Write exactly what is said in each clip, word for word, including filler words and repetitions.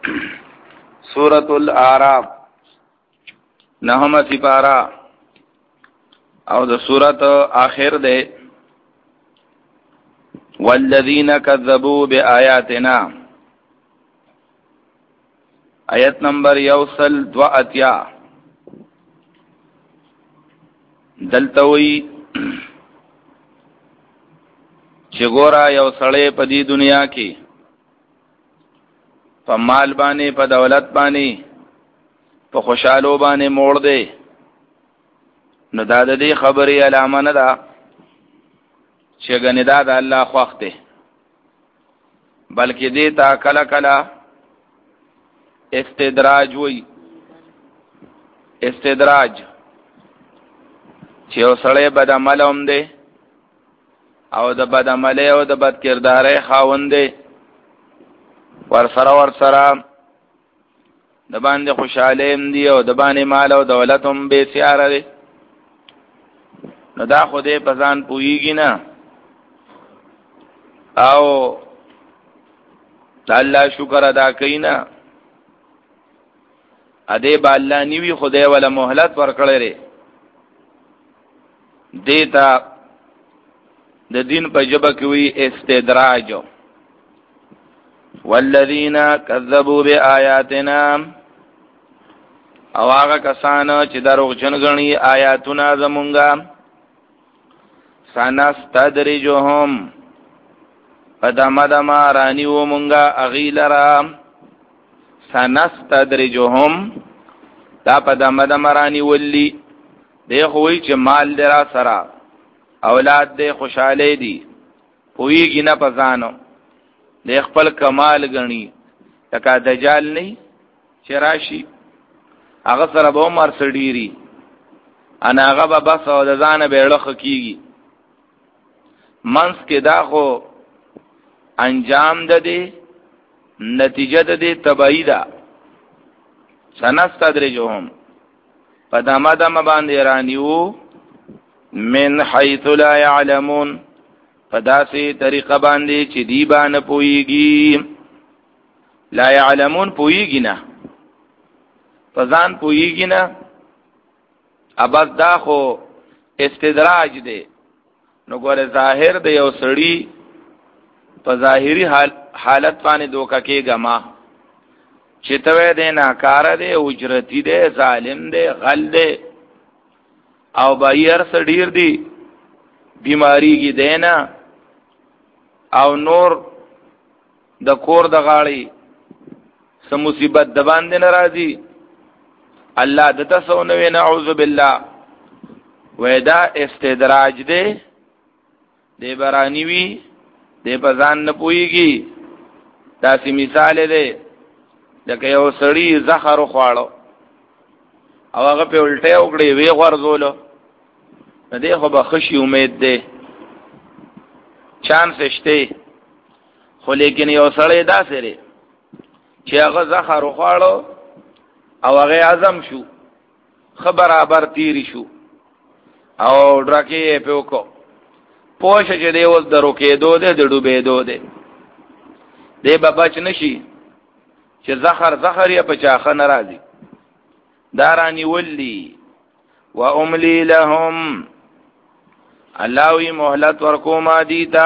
سورۃ الاعراف نهم سپارہ او د سورۃ آخر دے والذین کذبوا بآیاتنا آیت نمبر یوصل دو اتیا دلتوی چگورا یو سړی په دې دنیا کې په مال باندې په دولت باندې په خوشحالو باندې موړ دی نو دا د دې خبرې علامه نه ده چې ګنې دا د الله خوښ دی، بلکې دې ته کله کله استدراج وي. استدراج چې یو سړی بد عمل هم دی او د بد عملی او د بد کردارۍ خاوند دی، ورسره ورسره د باندې خوشحالی هم دی او د باندې مال او دولت هم بے سیاره دی، نو دا خو دې په ځان پوهیږي نه او د الله شکر ادا کوي نه، ادې به الله نیوي خدای ولا مهلت ورکړی دی. دې ته د دین په ژبه کې وی استدراج. والذین کذبوا بآیاتنا او هغه کسان چې دروغجن ګڼي آیاتونه زمونږه سنستدرجهم پدمدما رانیو مونږه اغیلرا سنستدرجهم دا پدمدما رانی ولی دی خوی چې مال درا سرا اولاد دې خوشاله دي پویږي نه پزانو د خپل کمال غني لکه دجال نه چراشي هغه سره به عمر سړيري انا هغه به بس او د ځانه بیړخ کیږي منس کې دا خو انجام ده دي نتیجه ده دي تبعی ده. سنستدرجهم پدما دم باندې رانیو من حيث لا يعلمون پداسي طریقه باندې چې دی باندې پويږي. لا يعلمون پويږي نه پزان پويږي نه ابد دا خو استدراج دی. نو ګوره ظاهر دی یو سړی په ظاهري حال حالت باندې دوکه کېږه ما چې توې دی ناکار دی اجرتی دی ظالم دی غل دی او بایر سړیر دی بیماری کی دینا او نور د کور د غاړي سم مصیبت د باندې ناراضي الله د تاسو نو نعوذ بالله ودا استدراج دی دی برانی وی دی پزان نه پويږي. داسې مثال دی لکه یو سړی زخر خواړو او هغه په الټه وکړي وی غرزولو نه دی خو به خشي امید دی چانس شته، خو لیکن یو سړی داسې دی چې هغه زخر خواړو او هغه اعظم شو خبر برابر تیری شو او ډرکه په وکړو پوه چې دی اوس درو کېدو دی د ډوبې دو دی دی به بچ نشي چې زخر زخر یې په چاخه ناراضي دارانی ولی و املی لهم اللهوی مهلت ورکوما دیتا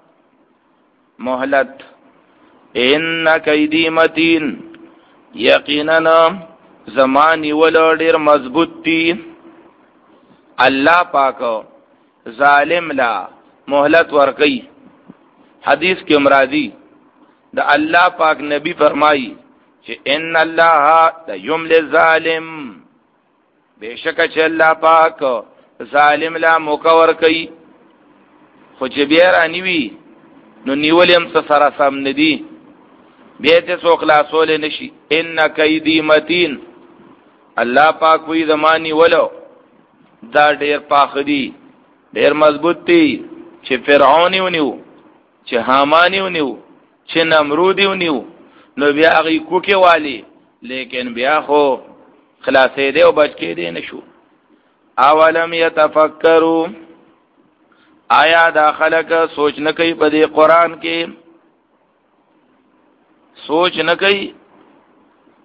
مهلت ان کیدی متین یقینا زمانی ولو ډیر مضبوط تی. الله پاک ظالم لا مهلت ورکی. حدیث کې امراضی د الله پاک نبی فرمایي چې ان الله لا یملی الظالم بشک چې الله پاک ظالم لا مکور کوي، خو چې بیا رانیوي نو نیولم څه سره سم ندي بیا ته څو خلاصول نشي. ان کیدی متین الله پاک وی زمانی ولو دا ډیر پاخدي ډیر مضبوط دي چې فرعون ونیو چې حامان ونیو چې نمرود ونیو نو بیا هغه کوکه والی لیکن بیا خو خلاصې دی او بچ کې دی نشو. اولم یتفکروا آیا دا خلق سوچ نه کوي په دې قران کې سوچ نه کوي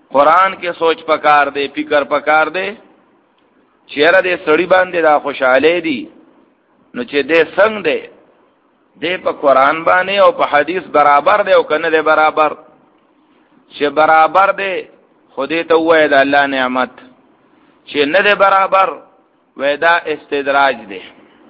قرآن کې سوچ پکار دی، فکر پکار دی، چیرې دې سړی باندې دا خوشاله دي نو چې دې څنګه دی دې په قرآن باندې او په حدیث برابر دی او کنه دی برابر، چې برابر دی خدای ته وایي د الله نعمت، چې نه دی برابر وای دا استدراج دی.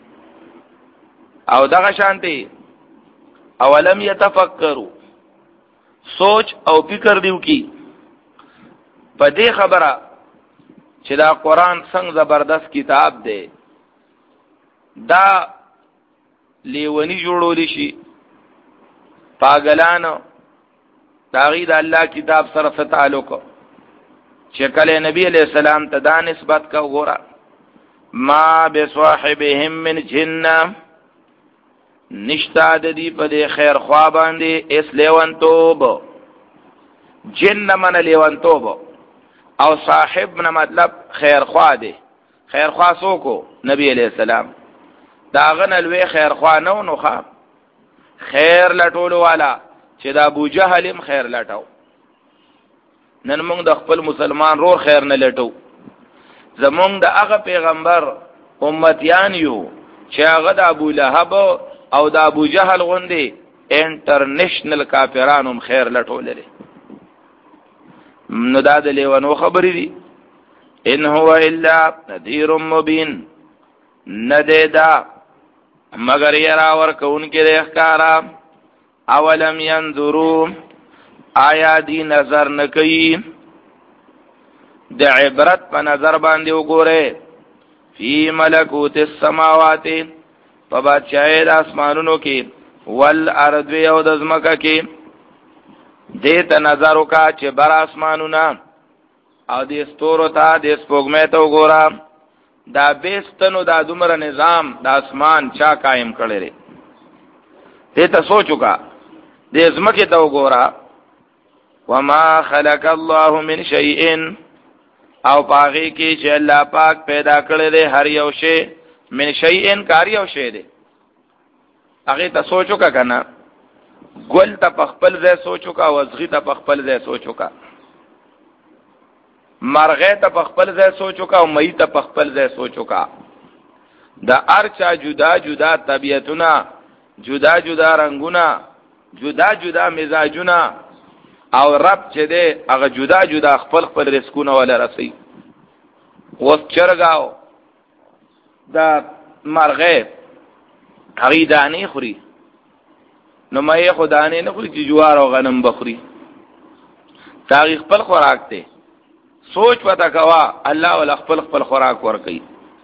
او دغه شانتي اولم يتفکروا، سوچ او فکر دیو کی په دې خبره چې دا قرآن څنګه زبردست کتاب دی، دا لیونی جوړول شي پاگلانو داغی دا الله کتاب سره څه تعلق، چې کله نبی علیہ السلام ته دا نسبت کا وګوره ما بصاحبهم من جنہ، نشتا د دې په دې خیر خوا باندې اس لیوانتوب، جن من لیوانتوب او صاحب نه مطلب خیر خوا دی، خیر خوا سوکو نبی علیہ السلام داغه نلوی خیر خوا نو نو خا خیر لټول والا چې دا ابو جهل خیر لټاو. نن موږ د خپل مسلمان رور خیر نه لټو، زمونږ د هغه پیغمبر امتیان یو چې هغه د ابو لهب او د ابو جهل غوندي انټرنیشنل کافرانو خیر لټول لري. نو دا د لیوانو خبرې دي. ان هو الا نذیر مبین، ندیدا مگر یرا ورکون کې د احکارا. اولم ينظروا، آیا دی نظر نکئی د عبرت په نظر باندې وګوره فی ملکوت السماوات، په بادشاہی د اسمانونو کې والارض او د ځمکه کې، دې ته نظر وکا چې بر اسمانونه او د ستورو ته د سپوږمۍ ته وګوره، دا بیستنو دا دومره نظام د اسمان چا قائم کړی دی، دې ته سوچ وکا. د ځمکې ته وګوره وما خلق الله من شیء، او پاغي کې چې الله پاک پیدا کړی دی هر یو شی، من شیء کار یو شی دی، هغه ته سوچ وکا کنه. ګل ته پخپل ځای سوچ وکا، وزغی ته پخپل ځای سوچ وکا، مرغه ته پخپل ځای سوچ وکا او مئی ته پخپل ځای سوچ وکا. د ارچا جدا جدا طبیعتونه، جدا جدا رنگونه، جدا جدا مزاجونه، او رب چې دی هغه جدا جدا خپل خپل رزقونه ولا رسي. وس چرګاو دا مرغه هغه دانه خوري، نو مې خدانه نه خوري چې جوار او غنم بخوري، تاریخ خپل خوراک دی. سوچ پتا کوا الله ول خپل خپل خوراک ور کوي.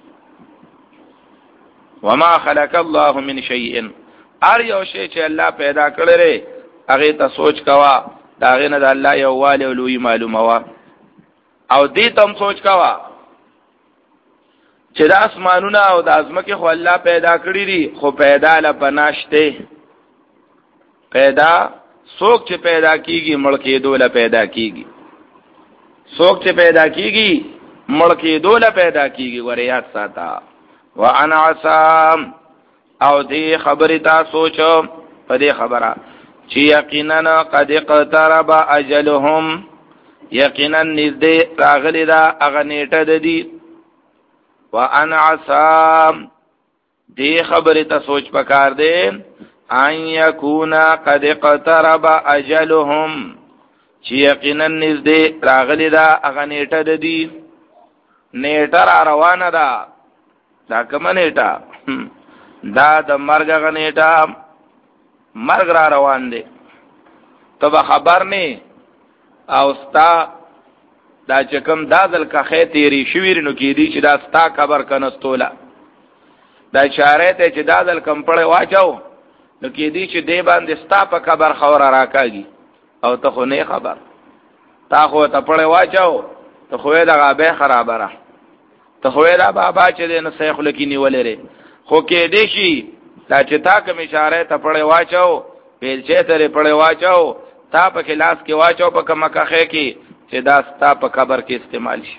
وما خلق الله من شيء، ار یو شی چې الله پیدا کړی هغه ته سوچ کوا، داغه نه د الله یو والي او لوی معلومه وا. او دې تم سوچ کوا چې د اسمانونو او د ازمکه خو الله پیدا کړی دي، خو پیدا ل بناشته، پیدا سوک چې پیدا کیږي مړ کېدو ل پیدا کیږي، سوک چې پیدا کیږي مړ کېدو ل پیدا کیږي. وریات ساته وانا عصام، او دې خبره تا سوچو په دې خبره چې یقینا قد اقترب اجلهم، یقینا نږدې راغلی دا هغه نیټه ده دي. وانا عصام، دې خبره ته سوچ پکار دی ان یکونا قد اقترب اجلهم، چې یقینا نږدې راغلی دا هغه نیټه ده دي. نیټه را روانه ده، دا کومه نیټه؟ دا د مرګ غنیټه، مرګ را روان دی. ته به خبر نه او ستا دا چې کوم دازل کا خې تیری شویر نو کې دی چې دا ستا خبر کنستوله، دا اشاره ته چې دازل کم پړې واچاو نو کې دی چې دی باندې ستا په خبر خبر راکاږي، او ته خو نه خبر، تا خو ته پړې واچاو، ته خو دا غابه خرابره، ته خو دا بابا چې نه سیخ لکی نیولې، خو کې دی شي دا چې تا کوم اشاره ته پړې واچاو، پیلچې ته پړې واچاو، تا په کلاس کې واچاو په کومه کخې کې چې دا ستا په خبر کې استعمال شي.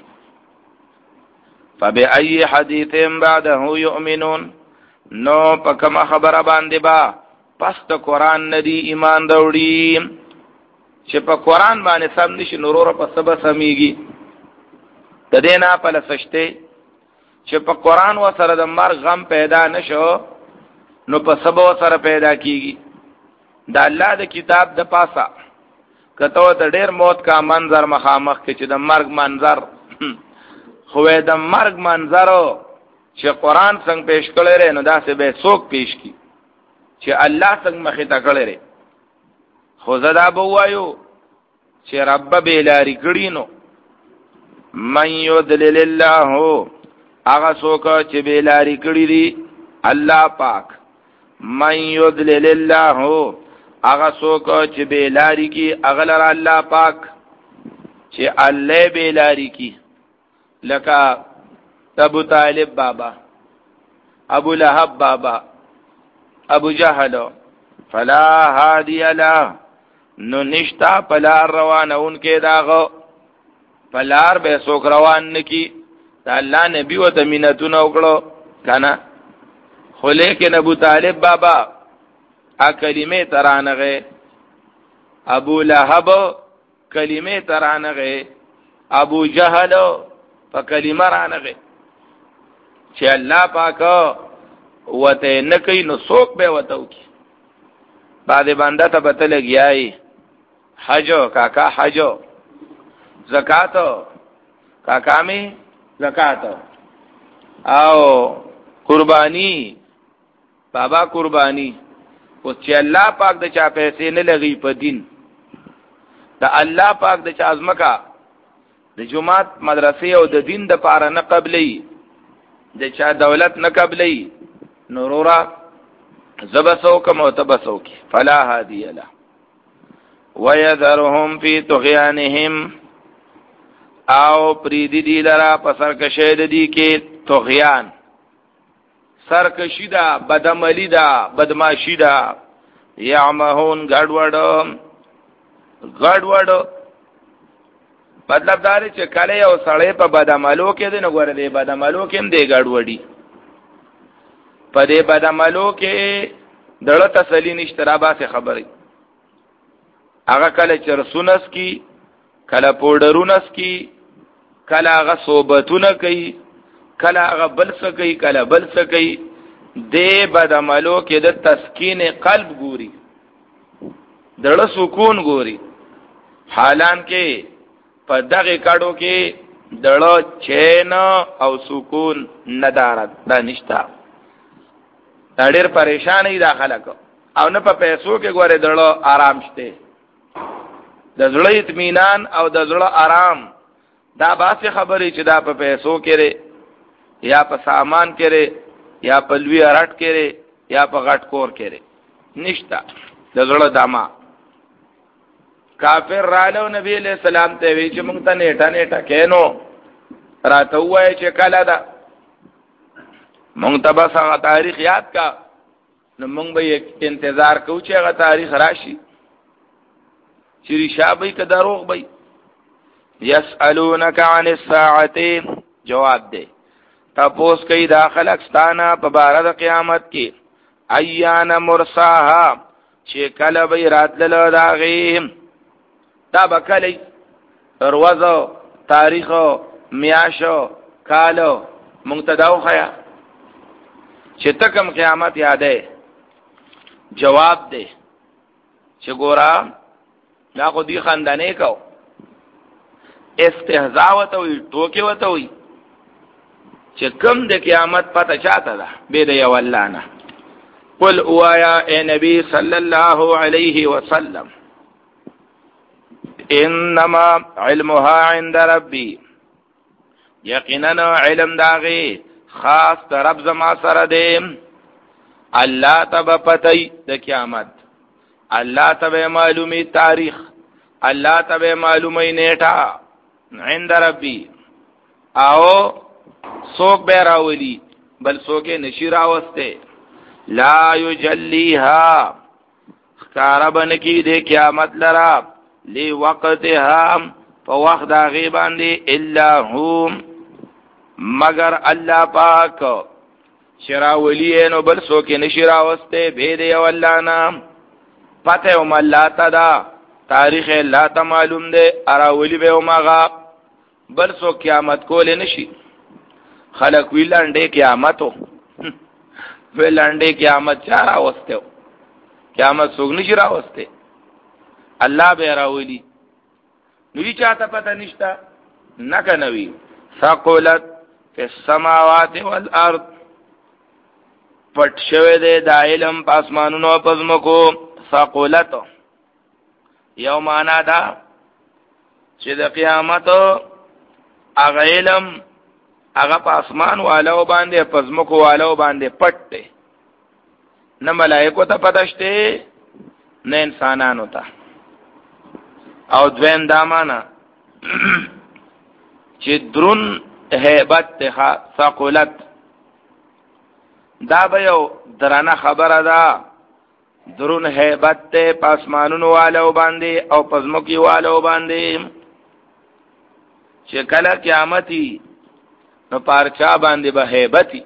فبأي حديث بعده يؤمنون، نو په کومه خبره باندې با پس د قران ندي ایمان دوړي. چې په قران باندې سم نشي نورور په سبا سميږي د دې نه په لسشته چې په قران و سره د مرګ غم پیدا نشو نو په سبا سره پیدا کیږي د الله د کتاب د پاسه کته ته ډېر موت کا منظر مخامخ کې چې د مرګ منظر خو د مرګ منظر چې قران څنګه پیش کړی رې نو دا څه به څوک پیش کی چې الله څنګه مخې ته کړی رې خو زدا به وایو چې رب به لاري کړی نو من یذلل الله هغه څوک چې به لاري کړی دی الله پاک من یذلل الله هغه څوک چې به لاري کی اغلر الله پاک چې الله به لاري کی لکه ابو طالب بابا ابو لهب بابا ابو جهل فلا هادي له نو نشتا پلار روانون کې داغو پلار به سوک روان نکی دا الله نبی و تمینتون وکړو کنه خو لیکن ابو طالب بابا ا کلمه ترانغه ابو لهب کلمه ترانغه ابو جهل په کلمه رانغه چې الله پاک وته نکي نو سوک به وتو کی بعد بنده ته پته لګیای حجو کاکا حجو زکاتو کاکا می زکاتو او قربانی بابا قربانی او چې الله پاک د چا پیسې نه لګي په دین دا الله پاک د چا ازمکا د جمعات مدرسې او د دین د پاره نه قبلې د چا دولت نه قبلې نورورا زبسو کم او تبسو کی فلا هادی له ويذرهم في طغيانهم او پریدی دی لرا پسرکشی دی کې طغیان سرکشی دا بدعملی دا بدماشی دا یعمهون گڑوڑ گڑوڑ مطلب داری چې کله یو سړی په بدعملو کې دی نو ګوره دی بدعملو کې هم دی گڑوڑی په دې بدعملو کې دړه تسلی نشته را باسه خبرې هغه کله چرسونس کی کله پوډرونس کی کله هغه صحبتونه کوي کله هغه بل څه کوي کله بل څه کوي دې بدعملو کې د تسکین قلب ګوري دړه سکون ګوري حالان کې په دغه کډو کې دړه چین او سکون ندارت دا نشتا دا ډېر پریشان دي داخله کو او نه په پیسو کې ګوره دړه آرام شته د زړه اطمینان او د زړه آرام دا باسه خبرې چې دا په پیسو کې لري یا په سامان کې لري یا په لوی اړټ کې لري یا په غټ کور کې لري نشتا د زړه دما کافر رالو نبی علیہ السلام ته وی چې مونږ ته نیټه نیټه کینو راته وای چې کله دا مونږ ته بس هغه تاریخ یاد کا نو مونږ به انتظار کوو چې هغه تاریخ راشي چې رشابه کې دروغ وي یسالونک عن الساعه جواب دی تاسو کوي داخل اکستانه په بار د قیامت کې ایان مرساها چې کله به راتلل داغي دا بکلی روزو تاریخو میاشو کالو منتداو خیا چې تکم قیامت یادې جواب دی چې ګورا دا خو دی خندانې کو استهزاء وته وي ټوکې وته وي چې کم د قیامت پته چاته ده به د یو الله نه قل اوایا اے نبی صلی الله علیه وسلم انما علمها عند ربی یقینا علم داغي خاص رب زما سره دی الله تب پتای د قیامت الله تب معلومی تاریخ الله تب معلومی نیټه عند ربی او سوک به راولي بل سوکه نشی راوسته لا یجلیها خاربن کی د قیامت لرا لی وقتها په وخت دا غیبان دی الا هم مگر الله پاک شراولی نو بل سو کې نشرا وسته به دی الله نام پته هم الله تدا تاریخ الله ته معلوم دی اراولی به ماغه بل سو قیامت کول نشي خلق وی لنډه قیامتو وی لنډه قیامت چا راوسته قیامت څوک نشي راوسته الله به راولي نو چاته پته نشتا نه کنوي ثقلت فی السماوات والارض پټ شوه دې د علم پاسمانونو او پزمکو ثقلت یو معنا دا چې د قیامت هغه علم هغه پاسمان والو باندې پزمکو والو باندې پټ دی نه ملائکه ته پته شته نه انسانانو ته او دوین دا معنا چې درون هیبت ته ثقلت دا به یو درانه خبره ده درون هیبت ته پاسمانونو والو باندې او پزمکی والو باندې چې کله قیامتي نو پارچا باندې به هیبتي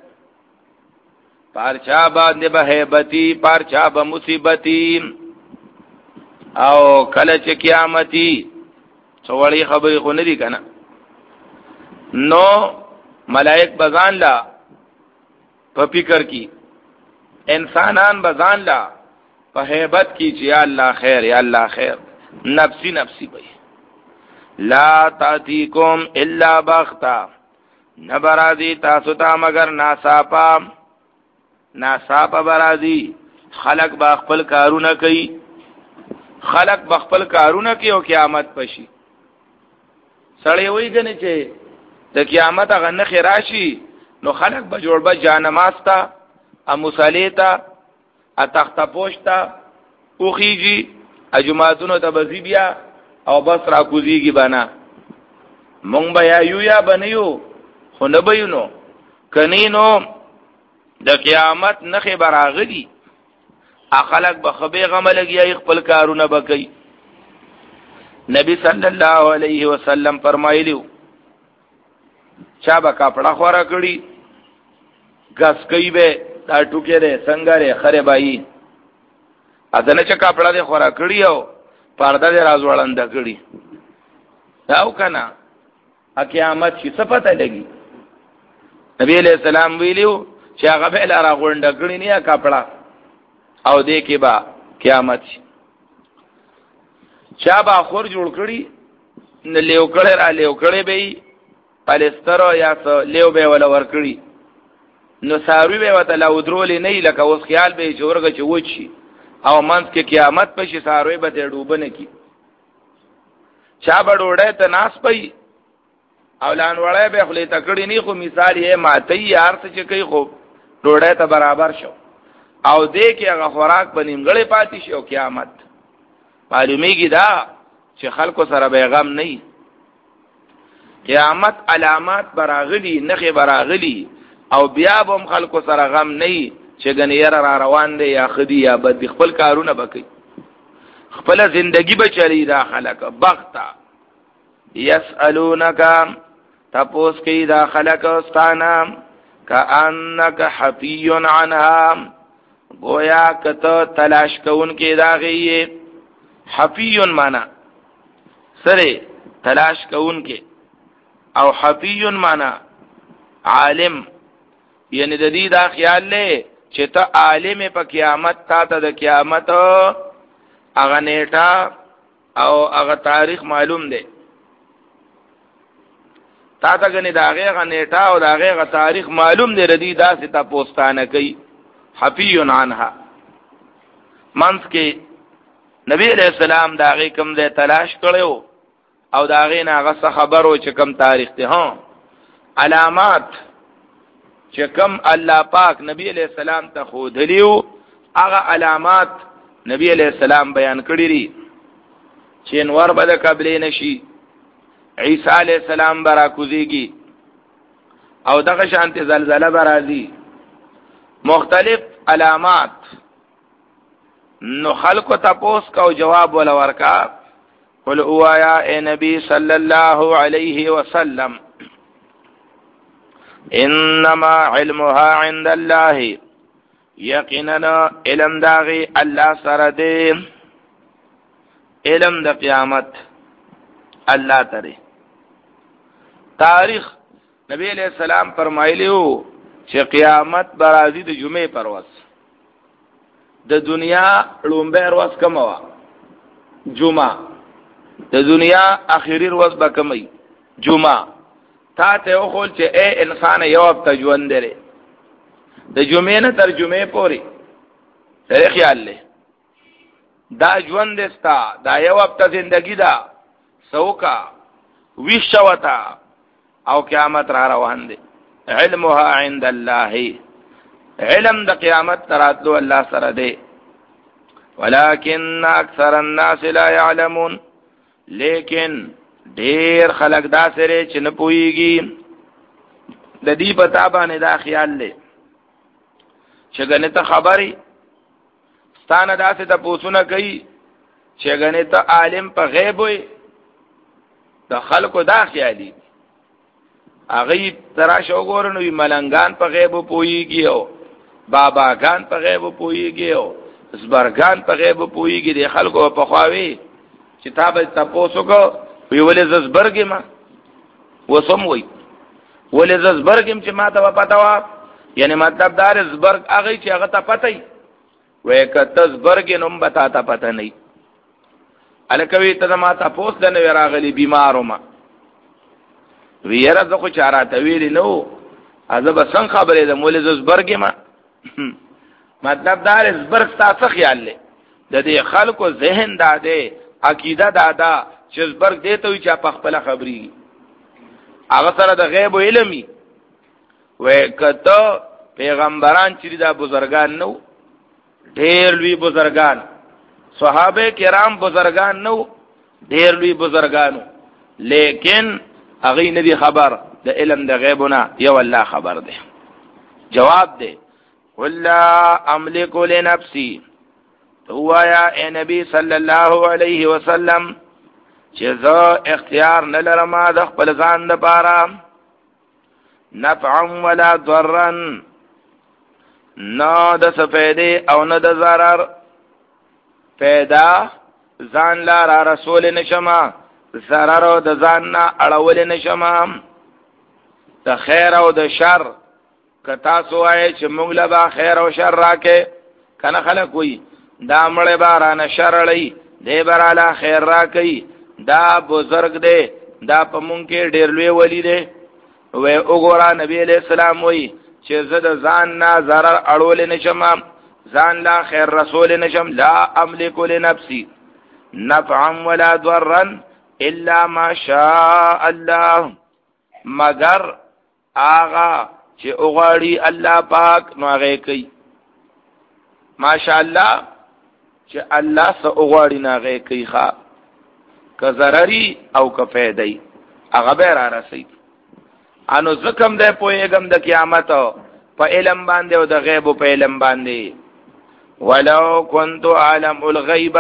پارچا باندې به هیبتي پارچا به مصیبتي او کله چې قیامتي څوړی خبرې خو نه دي کنه نو ملائک بزان لا په فکر کی انسانان بزان لا په هیبت کی چې یا الله خیر یا الله خیر نفسی نفسی بھئی لا تاتیکم الا بغتا نبرازی تاسو ته مگر ناصافا ناصافا برازی خلق با خپل کارونه کوي خلق با خپل کارونه کوي او قیامت پشي سړی وایي کنه چې د قیامت هغه نه راشي نو خلق به جوړ به جانماز ته ا مصلیتا ا تخت پوشتا او خيږي اجماعتونو ته بزی بیا او بس را کوزیږي بنا مونږ بیا یو یا بنیو خو نه بینو کنینو د قیامت نخې براغلی اخلق بخبی غملگی خپل کارونه بکی نبی صلی الله علیه وسلم فرمایلیو چا با کپڑا خورا کړي غس کوي به دا ټوکې ده څنګه ره خره بای اذن چې کپڑا دې خورا کړي او پرده دې راز وړاند کړي داو کنه ا قیامت شي صفته لګي نبی علیہ السلام ویلیو چې هغه به لاره غونډ کړي نه کپڑا او دې کې با قیامت شي چا با خور جوړ کړي نه لیو کړي را لیو کړي به پالستر یا لیو به ولا ور کړي نو ساروی به وته لا ودرولې نه لکه اوس خیال به جوړګه چې وچی او منځ کې قیامت پشي ساروی به ډوبنه کی چا به ډوړې ته ناس پي اولان وړې به خلې تکړی نه خو مثال یې ماته یار څه چې کوي خو ډوړې ته برابر شو او دې کې هغه خوراک بنیمګړې پاتې شي او قیامت معلومیږي دا چې خلکو سره پیغام نه قیامت علامات براغلی نخې براغلی او بیا هم خلکو سره غم نه چې غنیر را روان دي یا خدي یا بد خپل کارونه بکی خپل زندگی بچلی دا خلک بغتا یسالونک تپوس کی دا خلک استانا کانک حفی عنها گویا کته تلاش کون کې دا غي حفی معنا سره تلاش کون کې او حفی معنا عالم یعنی د دې دا خیال لې چې ته عالم په قیامت تا ته د قیامت هغه نیټه او هغه تاریخ معلوم دی تا ته غني دا هغه نیټه او دا هغه تاریخ معلوم دی ردی دا ستا پوستانه کوي حفی عنها منس کې نبی علیہ السلام دا هغه کوم دی تلاش کړو او دا هغه نه هغه خبرو چې کوم تاریخ ته ها علامات چې کوم الله پاک نبی علیہ السلام ته خو دلیو هغه علامات نبی علیہ السلام بیان کړی دي چې انور به د قبلې نشي عیسی علیہ السلام برا کوزيږي او دغه شانت زلزلہ برازي مختلف علامات نو خلق تپوس کا جواب ولا ورکا قل اوایا اے نبی صلی اللہ علیہ وسلم انما علمها عند الله یقینا علم داغي الله سره دی علم د قیامت الله تعالی تاریخ نبی علیہ السلام فرمایلیو چې قیامت برازي د جمعې پر ورځ د دنیا لومبه ورځ کومه وا جمعه د دنیا اخیری ورځ به کومي جمعه تا ته وخول چې اے انسان یو هفته ژوند لري د جمعې نه تر جمعې پورې سره خیال له دا ژوند استا دا یو هفته زندگی دا سوکا ویشوتا او قیامت را روان دي علمها عند الله علم د قیامت تراتلو الله سره دی ولكن اکثر الناس لا يعلمون لیکن ډیر خلک دا سره چې نه پويږي د دې پتا باندې دا خیال لې چې غنه ته خبري ستانه داسې ته پوښتنه کوي چې غنه ته عالم په غیب وي د خلکو دا خیالي هغه تراشه وګورنوي ملنګان په غیب پويږي او باباګان په غیب پويږي او زبرګان په غیب پويږي د خلکو په خواوي چې تابه تاسو کو وی ولې زبرګ ما وسم وی ولې زبرګم چې ما ته پتا وا یعنی مطلب دار زبرګ هغه چې هغه ته پته وي کته زبرګ نوم بتا ته پته نه الکوي ته ما ته پوس د نه راغلي بیمارو ما ویره زه خو چارات ویلی نو ازب سن خبره ده مولې زبرګ ما مطلب دار زبرګ تاسو خیال لې د دې خلکو ذهن داده عقیده دادا چې زبرګ دیته وي چې په خپل خبري هغه سره د غیب علمي وې کته پیغمبران چې دا بزرګان نو ډېر لوی بزرګان صحابه کرام بزرګان نو ډېر لوی بزرګانو لیکن هغه نه دي خبر د علم د غیبونه یو الله خبر ده جواب ده ولا املك لنفسي هو يا اے نبی صلی الله علیه وسلم چې زه اختیار نه لرم د خپل ځان لپاره نفعا ولا ضرا نه د سفیدې او نه د ضرر پیدا ځان لا را رسول نشما ضرر او د ځان نه اړول نشما د خیر او د شر کتا سوای چې موږ له خیر او شر راکې کنه خلک وي دا مړې بارانه شرړې دې براله خیر راکې دا بزرگ دی دا په مونږ کې ډېر لوی ولی دی وې وګوره نبی علیہ السلام وی چې زه د ځان نه zarar اړول نشم ځان لا خیر رسول نشم لا املك لنفسي نفعا ولا ضرا الا ما شاء الله مگر آغا چې وګړي الله پاک نو هغه کوي ماشاء الله چې الله سو وګړي نه هغه کوي ښا که ضرری او که فیدی هغه به را رسي انو زکم ده پویګم د قیامت په علم باندې او د غیب په علم باندې ولو كنت عالم الغیب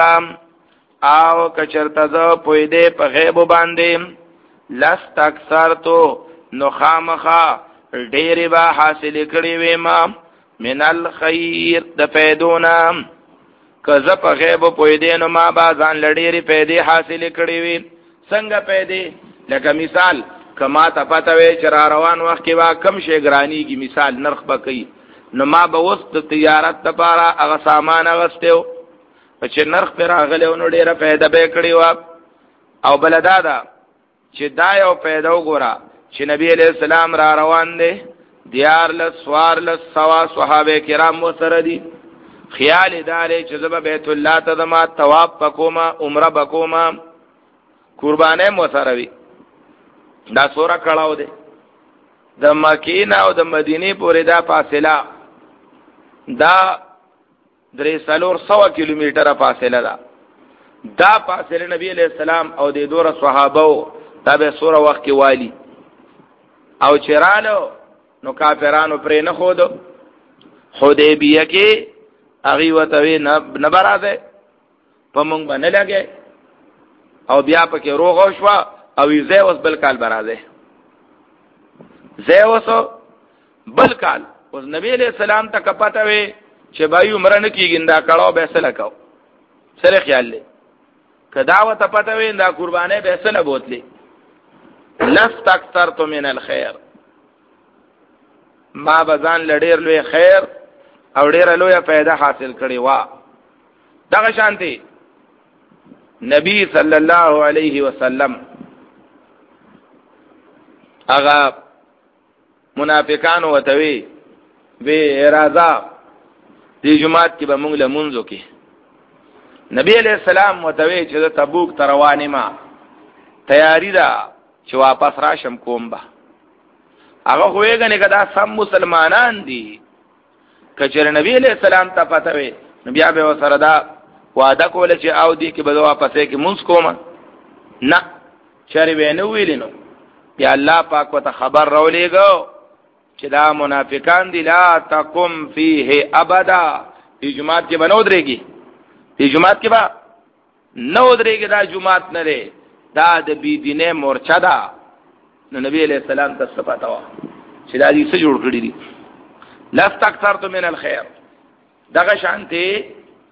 او کچرته ز پوی دې په غیب باندې لست اکثرتو نو خامخا ډېر به حاصل کړي وې ما من الخير د فیدونا کزه په غیب پوی دې نو ما با ځان لډېری پیدا حاصل کړی وي څنګه پیدا لکه مثال کما ته پته وي چې را روان وخت کې وا کم شي ګرانیږي مثال نرخ بکې نو ما به وست تجارت لپاره هغه سامان اغستو چې نرخ پر راغلی نو ډېره پیدا به کړی و او بلدادا چې دا یو پیدا وګوره چې نبی علیہ السلام را روان دي دیار ل سوار ل سوا صحابه کرام مو سره دي خیال ادارې چې زب بیت الله ته دما طواف وکوما عمره وکوما قربانه مو سره وي دا سوره کړهو دي د مکینه او د مدینه پورې دا فاصله دا درې سلور سو کیلومتره فاصله ده دا فاصله نبی علیہ السلام او د دوره صحابه دا به سوره وخت کې والی او چرالو نو کافرانو پرې نه خود حدیبیه کې اغي وتوی نه برازه په مونږ باندې لګي او بیا پکې روغ شو او یې اوس بل کال برازه زه اوس بل کال اوس نبی علیہ السلام ته کپاته وي چې بای عمر نه کیږي دا کړهو به سره کاو سره خیال لې کداوه ته پته وین دا قربانه به سره بوتلی لست اکثرت من الخير ما بزان لډیر لوی خیر او ډیر لوی فائدہ حاصل کړي وا دغه شانتي نبی صلی الله علیه وسلم هغه منافقان وتوی وی اراده دی جمعات کې به موږ له منځو کې نبی علیہ السلام وتوی چې د تبوک تروانه ما تیاری دا چې واپس راشم کوم با هغه خوېګنه کدا سم مسلمانان دي کچره نبی علیہ السلام ته پته وي نبی به وسره دا وعده کوله چې او دي کې به واپسې کې مونږ کوم نه چری وینه ویلینو یا الله پاک وته خبر راولېګو چې دا منافقان دي لا تقم فيه ابدا په جمعات کې بنو درېږي په جمعات کې با نو درېږي دا جمعات نه لري دا د بی دینه مورچا ده نو نبی علیہ السلام ته صفات وا چې دا دې څه جوړ کړی دي لست اکثرت من الخير دغه شانته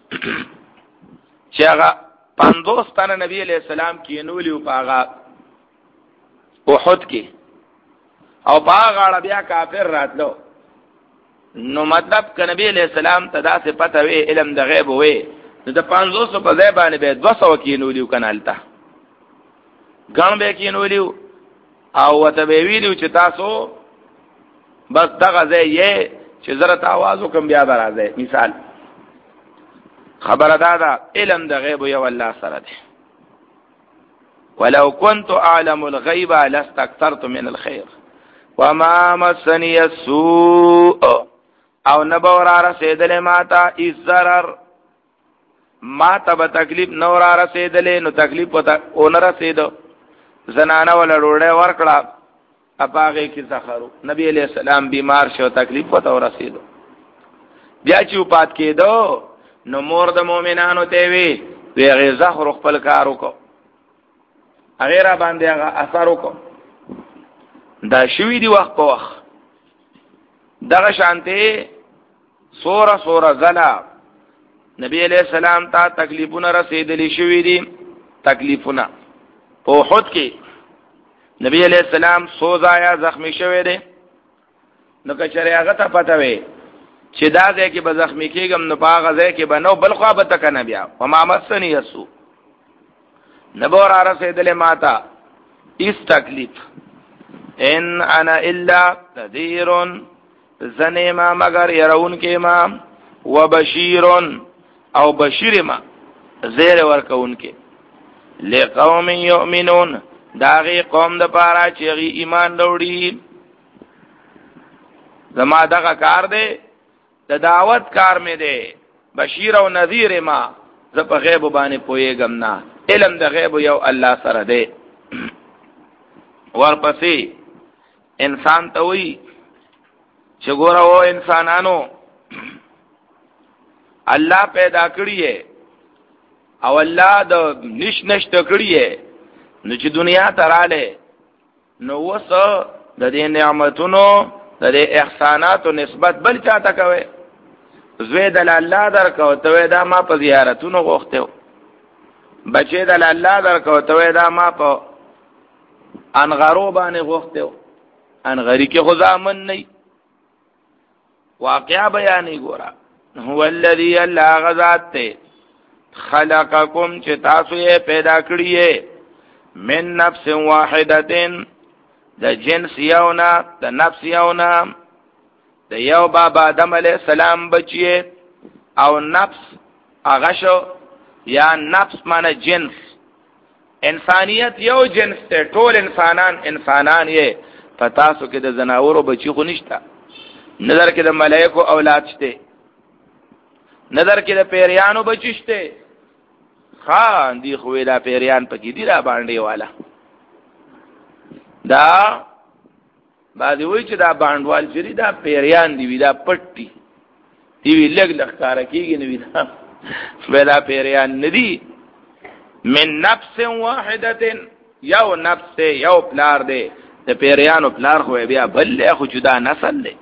چې هغه پندوس تنه نبی علیہ السلام کې نولیو پاغا احد کې او پاغا بیا کافر راتلو نو مطلب ک نبی علیہ السلام ته دا څه پته وی علم د غیب وی نو د پندوس په ځای باندې به دو سو کې نولیو کنالتا ګان به کې نولیو او وته ویلو چې تاسو بس دغه ځای یې چې زره आवाज وکم بیا برازه مثال خبر دادا علم د غیب یو الله سره دی ولو كنت اعلم الغيب لاستكثرت من الخير وما مسني السوء او نبور رسیدل ماتا الضرر ما ته به تکلیف نور رسیدل نو تکلیف وته اون رسیدو زنانه ول روړې ورکړه اپاغه کی زخرو نبی علیہ السلام بیمار شو تکلیف وته رسیدو بیا چې پات کېدو نو مور د مؤمنانو ته وی وی زخر خپل کار وکړو هغه را باندې هغه اثر وکړو دا شوی دی وخت په وخت دغه شانته سوره سوره زلا نبی علیہ السلام ته تکلیفونه رسیدلی شوی دي تکلیفونه په احد کې نبی علیہ السلام سوزایا زخمی شوی دی نو کچره هغه ته پته وي چې دا ځای کې به زخمی کېږم نو پاغه ځای کې به نو بل خوا به تکنه بیا وما مسنی یسو نبور رسیدل ماتا اس تکلیف ان انا الا نذیر زنی ما مگر يرون کې ما وبشیر او بشیر ما زیر ورکون کې لقوم یؤمنون داغي قوم د پاره چې ایمان وروړي زما دغه کار دی د دعوت کار مې دی بشیر او نذیر ما ز په غیب باندې پويګم نه علم د غیب یو الله سره دی ورپسې انسان ته وی چې ګوره و انسانانو الله پیدا کړی او الله د نش نشت کړی نو چې دنیا ته رااله نو وسه د دې نعمتونو د دې احساناتو نسبت بل چاته کوي زوی د الله درکو ته دا ما په زیارتونو غوښته بچی د الله درکو ته دا ما په انغرو باندې غوښته انغری کې خدامن نه واقعا بیانې ګورا هو الذی الله غذات خلقکم چې تاسو یې پیدا کړی من نفس واحدتين د جنس یونا د نفس یونا د یو بابا آدم علیہ السلام بچی او نفس اغشو یا نفس معنی جنس انسانیت یو جنس ته ټول انسانان انسانان یې پتاسو کې د زناورو بچی خو نشتا نظر کې د ملائکو اولاد شته نظر کې د پیریانو بچی شته خان دی خو دا پیریان پکې دی را باندې والا دا بعد وی چې دا باندوال چری دا پیریان دی دا پټي دی وی لګ لګ کار کیږي نو دا ودا پیریان ندی من نفس واحده یو نفس یو پلار دی د پیریانو پلار خو بیا بل خو جدا نسل دی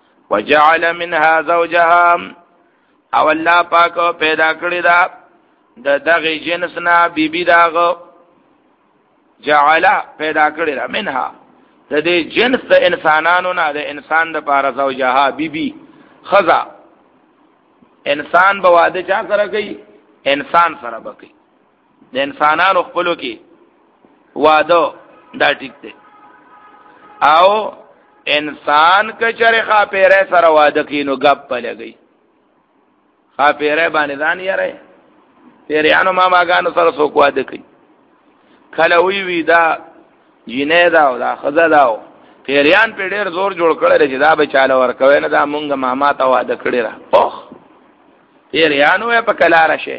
وجعل منها زوجها او الله پاک پیدا کړی دا د دغه جنس نه بیبي داغه جعلا پیدا کړی را منها د دې جنس د انسانانو نه د انسان د پاره زوجها بیبي خزا انسان به واده چا سره کوي انسان سره به کوي د انسانانو خپلو کې واده دا ټیک دی او انسان کچره خاپیره سره واده کوي نو غب په لګي خاپیره باندې ځان یې رہے پیریانو ما ماګانو سره څوک واده کوي کله وی وی دا جینې دا او دا خزه دا پیریان په ډېر زور جوړ کړل چې دا به چاله ورکوي نه دا مونږه ماما ته واده کړی را اوه پیریانو په کلاره شه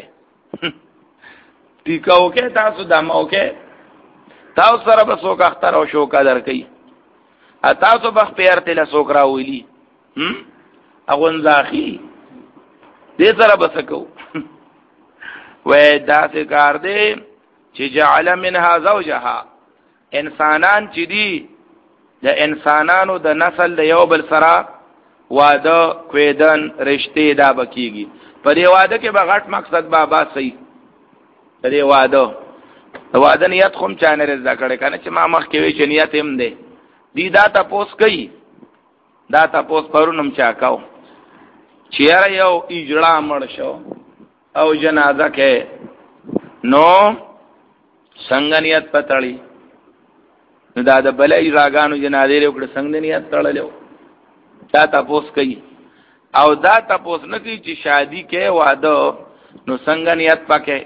ټیکاو کې تاسو دمو کې تاسو سره به څوک اختر او شوکا درکې ا تاسو به پیرته له څوک راولي هم اغون ځاخي دې سره به سکو وې دا څه کار دی چې جعل منها زوجها انسانان چې دي د انسانانو د نسل د یو بل سره واده کویدن رشته دا بکیږي په دې واده کې به غټ مقصد بابا صحیح په دې واده د واده نیت کوم چانه رضا کړي کنه چې ما مخ کې وی چې نیت هم دی دی دا تاسو کوي دا تاسو پرونم چا کاو چیرې یو اجړه مړ شو او جنازه کې نو څنګه نیت پتړی نو دا د بلې راګانو جنازې له وکړه څنګه نیت تړلو دا تاسو کوي او دا تاسو نه کوي چې شادي کې واده نو څنګه نیت پکې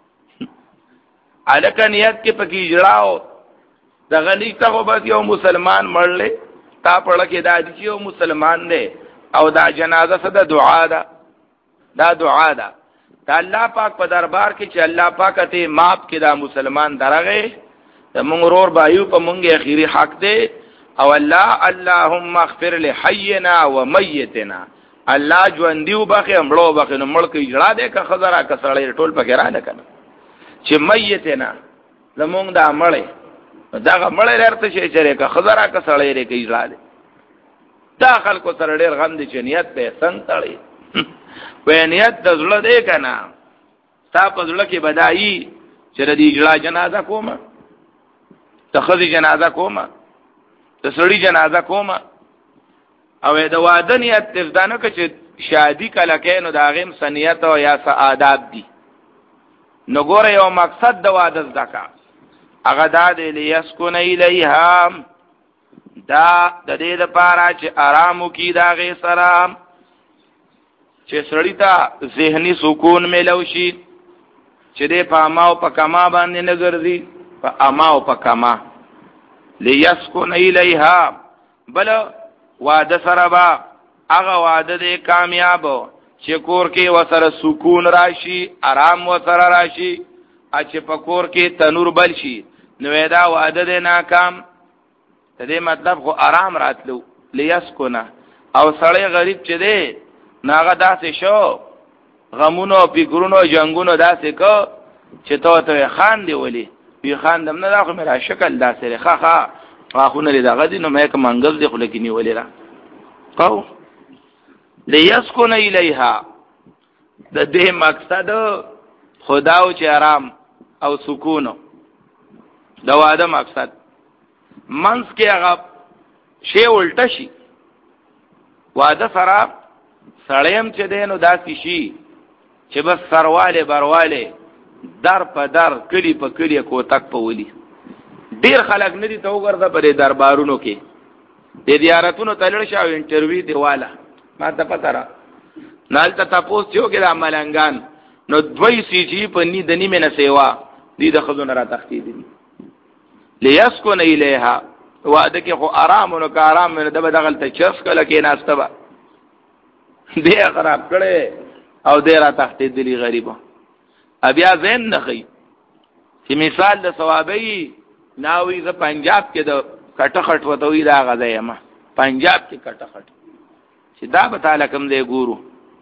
الکه نیت کې پکې اجړاو دغه نیته خو بس یو مسلمان مړلې تا پړه کې دا چې یو مسلمان دی او دا جنازه صدا دعا ده دا دعا ده دا الله پاک په دربار کې چې الله پاک ته معاف کړي دا مسلمان درغه د مونږ ورور بایو په مونږه اخیری حق دی او الله اللهم اغفر لحينا وميتنا الله ژوندیو بخې امړو بخې نو مړ کې جړه دې کا خزرا کسړې ټول پکې را نه کنه چې میتنا زمونږ دا مړې دا مړې لرته شي چې کا خزرا کسړې لري کې جړه دې دا خلکو سره ډېر غم دي چې نیت به څنګه تړي وې نیت د زړه دې کنه تا په زړه کې بدایي چې دې جړه جنازه کومه د خزي جنازه کومه د سړي جنازه کومه او د واده نیت تفدانو کې چې شادي کله کې نو دا غیم سنیت او یا سعادت دي نو ګوره یو مقصد د واده زکا هغه دا دی لیسکن الیها دا د دې لپاره چې آرام وکي دا غي سره چې سړی ته ذهني سکون ملو شي چې دې په ما او په کما باندې نه ګرځي په اما او په کما لیسکن الیها بل واده سره با هغه واده دې کامیاب چې کور کې وسره سکون راشي آرام وسره راشي چې په کور کې تنور بل شي نو دا واده دې ناکام دې مطلب خو آرام راتلو لیسکن او سړی غریب چې دې ناغه داسې شو غمونو فکرونو جنگونو داسې کو چې تو ته خان دی ولی وی خان دم نه دا خو میرا شکل داسې ښه ښه واخونه لري دغه دي نو مې کوم منګل دی خو لکینی ولی را قو لیسکن الیها د دې مقصد خدا او چې آرام او سکون دا واده مقصد منس کې هغه شی الټه شي واده سره سړیم چې دینو داسې شي چې بس سرواله برواله در په در کلی په کلی کو تک په ولي ډیر خلک ندي ته وګرځه په دربارونو کې د زیارتونو تلل شاو انټرویو دیواله ما ته پته را نالته تاسو یو کې د ملنګان نو دوی سی جی په ني د نیمه نه سیوا دي د خزونه را تختی دي لیسکن الیها واده کې خو آرام نو کا آرام نه د دغل ته چرس کله کې ناشته با دې خراب کړي او دې را تختی دي غریبو بیا زین نخی چې مثال د ثوابي ناوی ز پنجاب کې د کټه خټ وتوي دا غځه ما پنجاب کې کټه خټ چې دا به تعالی کوم دی ګورو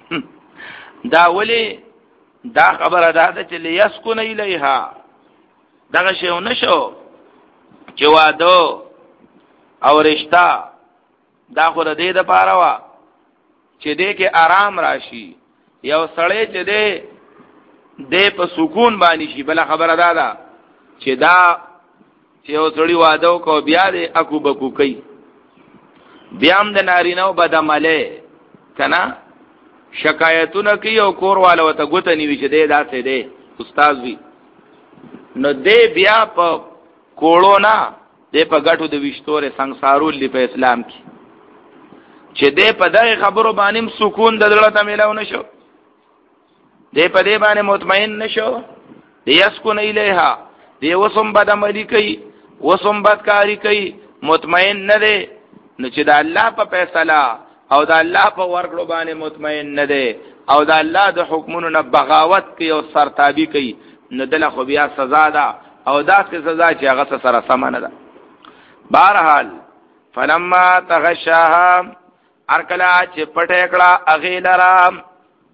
دا ولی دا خبره ده چې لیسکن الیها دا شی نشو چې واده او رشتہ دا خو د دې د پاره وا چې دې کې آرام راشي یو سړی چې دې دې په سکون باندې شي. بل خبره دا ده چې دا چې یو سړی واده وکړو بیا دې اکو بکو کوي، بیا هم د نارینهو بدعمله کنه شکایتونه کوي او کور والا ورته ګوته نیوي چې دی داسې دی استاد وي، نو دی بیا په کوړو نه دی په ګټو د ویشتورې سنګسارول دی په اسلام کې چې دی په دغه خبرو باندې سکون د زړه ته میلاو نشو، دی په دې باندې مطمئن نشو، دی یسکن الیها، دی وسم بدعملي کوي وسم بدکاری کوي، مطمئن نه دی، نو چې د الله په فیصله او د الله په ورکړو باندې مطمئن نه دی او د الله د حکمونو نه بغاوت کوي او سرتابي کوي، نو دله خو بیا سزا ده او داسې سزا چې هغه سره سم نه ده. بهرحال فلما تغشاها ارکلا چې پټه کړه هغې لره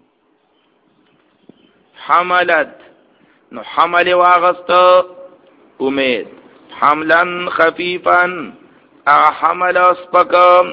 حملت نو حمل واغست امید حملا خفیفا حمل سپک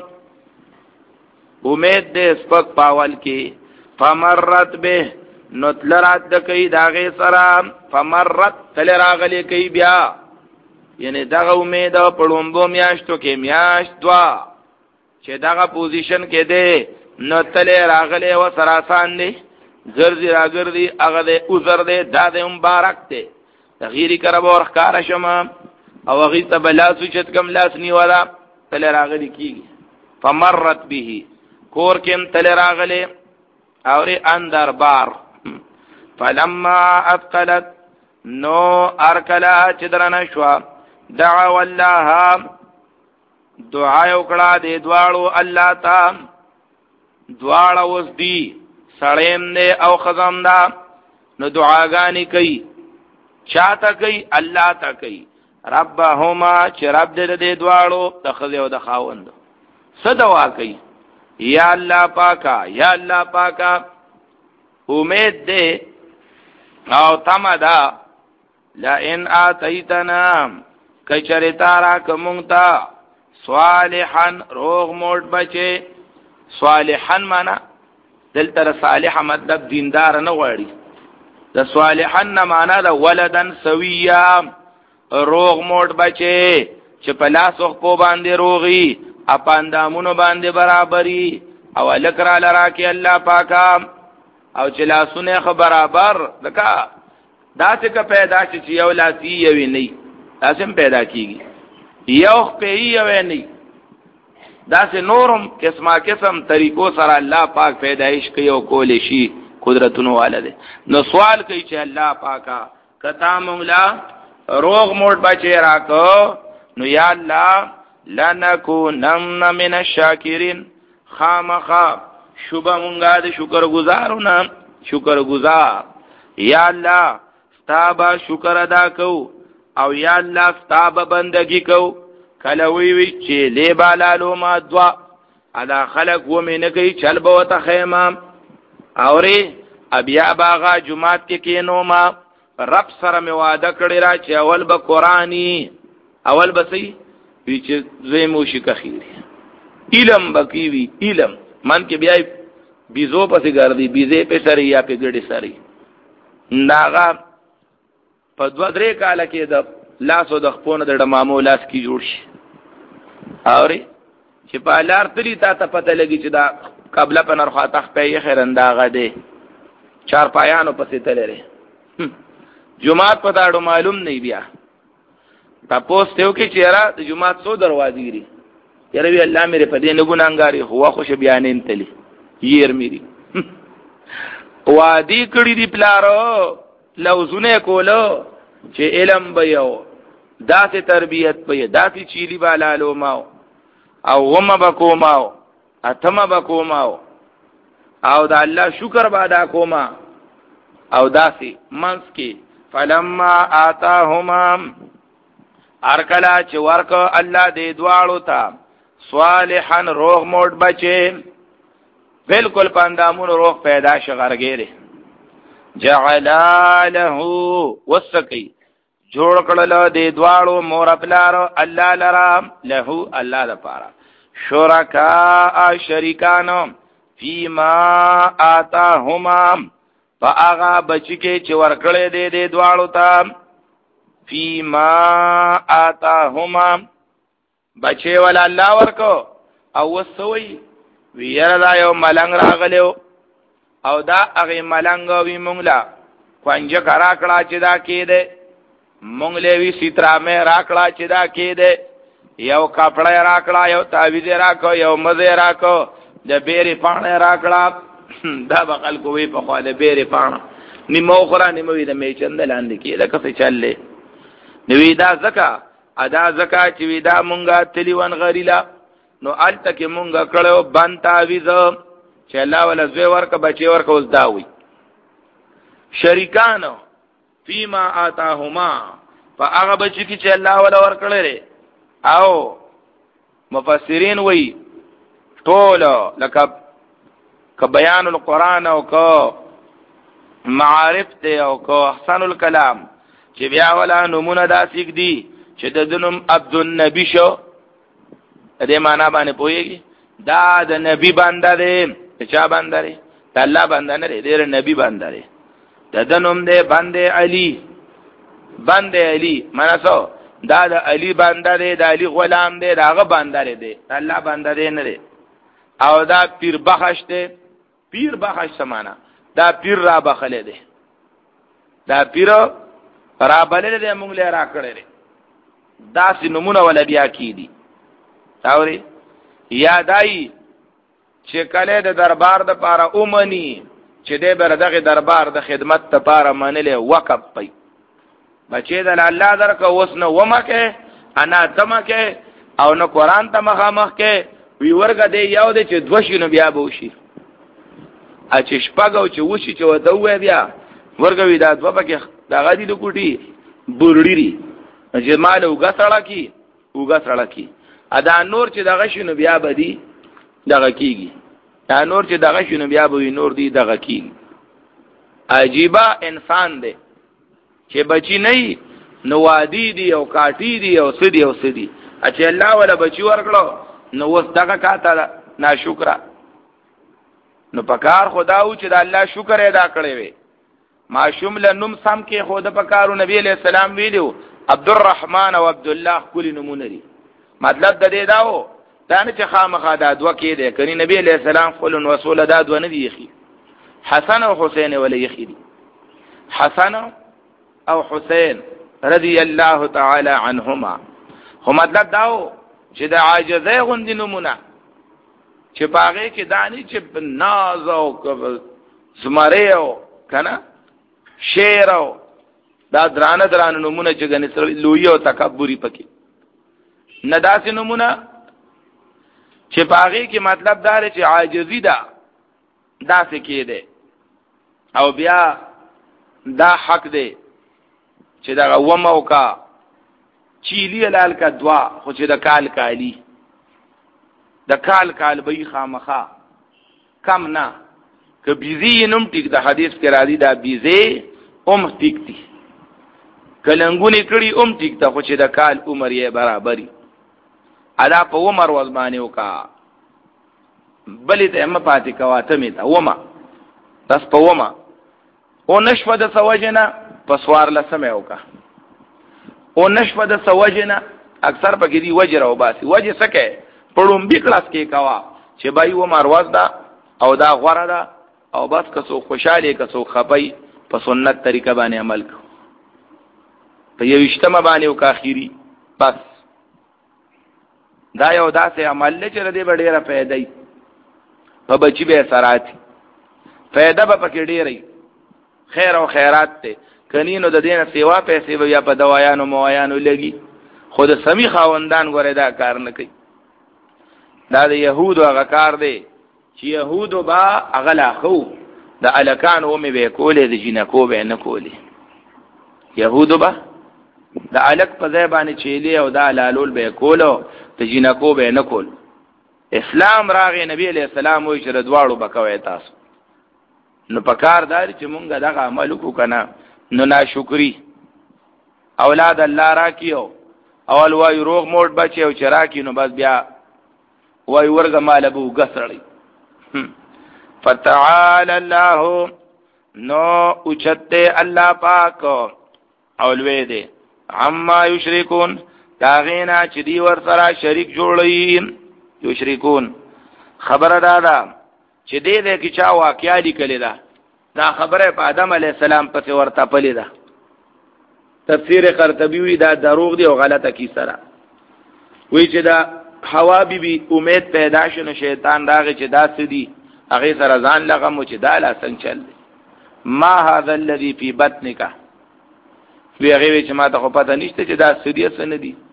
امید دے سپک پاول کی فمرت به نو تلرات دکی داغی سرام فمرت تلراغلی کی بیا یعنی داغ امید پڑنبو میاشتو کی میاشت دوا چه داغ پوزیشن کے دے نو تلراغلی و سراسان دی گرزی را گردی اغدے ازر دے داد مبارک دے تغییری کرب اور خکار شما او اغیط بلاسو چت کم لاس نیوالا تلراغلی کی فمرت به کور کم تل راغلے اور اندر بار فلما اثقلت نو ارکلا چدرنا شوا دعوا الله دعا وکړه دې دواړو الله تا دواړه وس دی سړیم دې او خزم دا نو دعاګانی کوي چاته کوي الله تا کوي ربهما چې رب دې دې دواړو د خزه او د خاوند صدوا کوي یا اللہ پاکا یا اللہ پاکا امید دے او تمدا لئن آتیتنا کچرتا را کمونگتا صالحا روغ موٹ بچے صالحا مانا دل تر صالحا مطلب دیندار نغوڑی دا صالحا مانا دا ولدن سویا روغ موٹ بچے چه پلاس وقت پو باندے روغی اپاندامونو باندې برابرۍ او لکرا لرا کې الله پاکا او چې لاسونه خو برابر دکا داسې که پیدا شي چې یو لاسی یوي نه داسې پیدا کیږي یو په یوي نه داسې نورم قسمه قسم طریقو سره الله پاک پیدایش کوي او کول شي قدرتونو والده. نو سوال کوي چې الله پاکا کتا مونږ لا روغ موټ بچي راکو نو یا الله لنکونن من الشاکرین خامخا شبه مونگا ده شکر گزارونا شکر گزار یا اللہ ستابا شکر ادا کو او یا اللہ ستابا بندگی کو کلویوی چه لیبا لالو ما دوا ادا خلق ومی نکی چل بوتا خیمام اوری ابیا باغا جماعت کے کینو ما رب سر موادہ کڑی را چه اول با قرآنی اول بسی ویچ زیموشی کخیری علم بکیوی علم من کې بیا بیزو پسې ګرځي بیزې په سری یا په ګډي سری ناغه په دوه درې کال کې د لاسو د خپونه د ډمامو لاس کې جوړ شي اوري چې په لار تلی تا ته پته لګي چې دا قبله په نرخه تخ په خیرنداغه دی چار پایانو پسې تلره جمعات په تاړو معلوم نه بیا تاسو ته وکي چې را د جمعات سو دروازې لري یاره وی الله مې په دې نه ګناګاری هوا خوش بیانین تلی ير میری وادي کړي دی پلارو لوزونه کولو چې علم بيو داسې تربيت پي داسې چيلي بالالو ماو او غم بکوماو اتم بکوماو او دا الله شکر بادا کوما او داسې منس کې فلما آتاهما ارکلا چې ورک الله دې دواړو ته صالحا روغ موټ بچے بالکل پاندامون روغ پیدا شغرګېره جعل له وسقي جوړ کړل دې دواړو مور خپلارو الله لرا له الله لپاره شرکا شریکانو فيما آتاهما په هغه بچی کې چې ورکړې دې دې دواړو ته فیما آتاهما بچی ول الله ورکو او وسوي ویره دا یو ملنګ راغلو او دا هغه ملنګ وی مونږ لا کوانجه کرا کړه چې دا کېده مونږ له وی سیترا مې راکړه چې دا کېده یو کپڑا راکړه یو تعویذ راکو یو مزه راکو د بیرې پانه راکړه دا بقل کوی په خاله بیرې پانه نیمو خورا نیمو د میچند لاندې کې لکه څه چلې نوې دا زکا ادا زکا چې وی دا مونږه تلیوان غریلا نو الته کې مونږه کړو بان تعویذ چې الله ولا زوی ورک بچي ورک اوس داوي شریکانو فيما آتاهما فاغه بچی کی چې الله ولا ورکړل او مفسرین وی ټول لکه ک بیان القرآن او ک معارف ته او ک احسن الكلام چې بیا ولا نمونه داسې دي چې د دنم عبد النبی شو دې معنا باندې پويږي دا د نبی بنده دی چا بنده دی د الله بنده نه دی د نبی بنده دی د دنم دې بنده علی بنده علی مناسو دا د علی بنده دی د علی غلام دی داغه بنده دی الله بنده دی نه دی او دا پیر بخش دی پیر بخش سمانا دا پیر را بخله دی دا پیر را بلل دی مونږ له را کړی دا سي نمونه ولا بیا کی دي تاوري یادای چې کله د دربار د پاره اومني چې د بردغه دربار د خدمت لپاره منلې وقف پي بچي د الله درکه وسنه ومکه انا تمکه او نو قران ته مخامخ کې وی ورګه دی یو د چې دوشینو بیا به وشي ا چې شپګو چې وشي چې وته وې بیا ورګه وی دا دوه پکې دا غدي د کوټي بورډيري چې مال وګسړه کی وګسړه کی ادا نور چې دغه شنو بیا بدی دغه کیږي دا نور چې دغه شنو بیا به نور دی دغه کیږي عجیبه انسان دی چې بچی نه نو وادي دی او کاټی دی او سدي او سدي چې الله ولا بچی ورکړو نو وس دغه کاته ناشکرا نو پکار خداو چې د الله شکر ادا کړی وي معشوم لنم سم کې خود پکارو نبی علیہ السلام ویلو عبد الرحمن او عبد الله کلی نمونه دي مطلب د دې داو دا نه چې خامخا دا دوه کې دي کني نبی علیہ السلام خپل رسول دا دوه نه دي یخي حسن او حسین ولا یخي دي حسن او حسین رضی الله تعالی عنهما خو مطلب داو چې د عاجزه غوندي نمونه چې باغې کې دانی چې ناز او زمره او کنه شیر او دا درانه درانه نمونه چې غني سره لوی او تکبوري پکې نه داسې نمونه چې باغې کې مطلب دار چې عاجزی ده داسې کې ده او بیا دا حق ده چې دا ومو کا چیلی لال کا دعا خو چې د کال کالی د کال کال به خامخا کم نه که بیزی نوم ټیک د حدیث کې را دي دا بیزی اوم ټیک دي کلنګونی کړي اوم ټیک ته خو چې د کال عمر یې برابرۍ ادا په عمر وزمانه وکا بلې ته هم پاتې کواته می ته ومه بس په ومه او نشو د سوجنه په سوار لسمه وکا او نشو د سوجنه اکثر پکې دی وجه راو باسي وجه سکه پړوم بي کلاس کې کوا چې بای و مرواز دا او دا غوړه دا او بس کسو خوشاله کسو خپي په سنت طریقه باندې عمل کو په یو اجتماع باندې وکا اخیری بس دا یو داسې عمل چې ردی ډیره پیدا ای په بچی به سرات پیدا به پکې ډیره خیر او خیرات ته کنینو د دینه سیوا پیسې بیا په دوايانو موایانو لګي خود سمي خاوندان غره دا کار نه کوي دا د يهودو هغه کار دی چې يهودو با اغلا خو د الکان او مې به کولې د جنکو به نه کولې يهودو با د الک په ځای باندې چيلي او د لالول به کولو د جنکو به نه کول اسلام راغی نبی عليه السلام وې چې دواړو بکوي تاسو نو پکار دار چې مونږه دغه عمل وکړو نو ناشکری اولاد الله راکیو اول وای روغ موټ بچي او چراکی نو بس بیا وای ورګه مال ابو غسړی فتعال الله نو اوچته الله پاک اولوی دی عما یشرکون داغینا چې دی ور سره شریک جوړی یشرکون خبره دادا چې دې دې کې چا واقعیا لیکلی دا دا خبره په آدم علی السلام پسې ورته پلی ده تفسیر قرطبی وی دا دروغ دی او غلطه کی سره وی چې دا حوا بی بی امید پیدا شونه شیطان داغه چې دا سدي هغه سره ځان لغم چې دا لا څنګه چل ما هذا الذي في بطنك وی هغه چې ما ته خو پته نشته چې دا سدي څه نه دي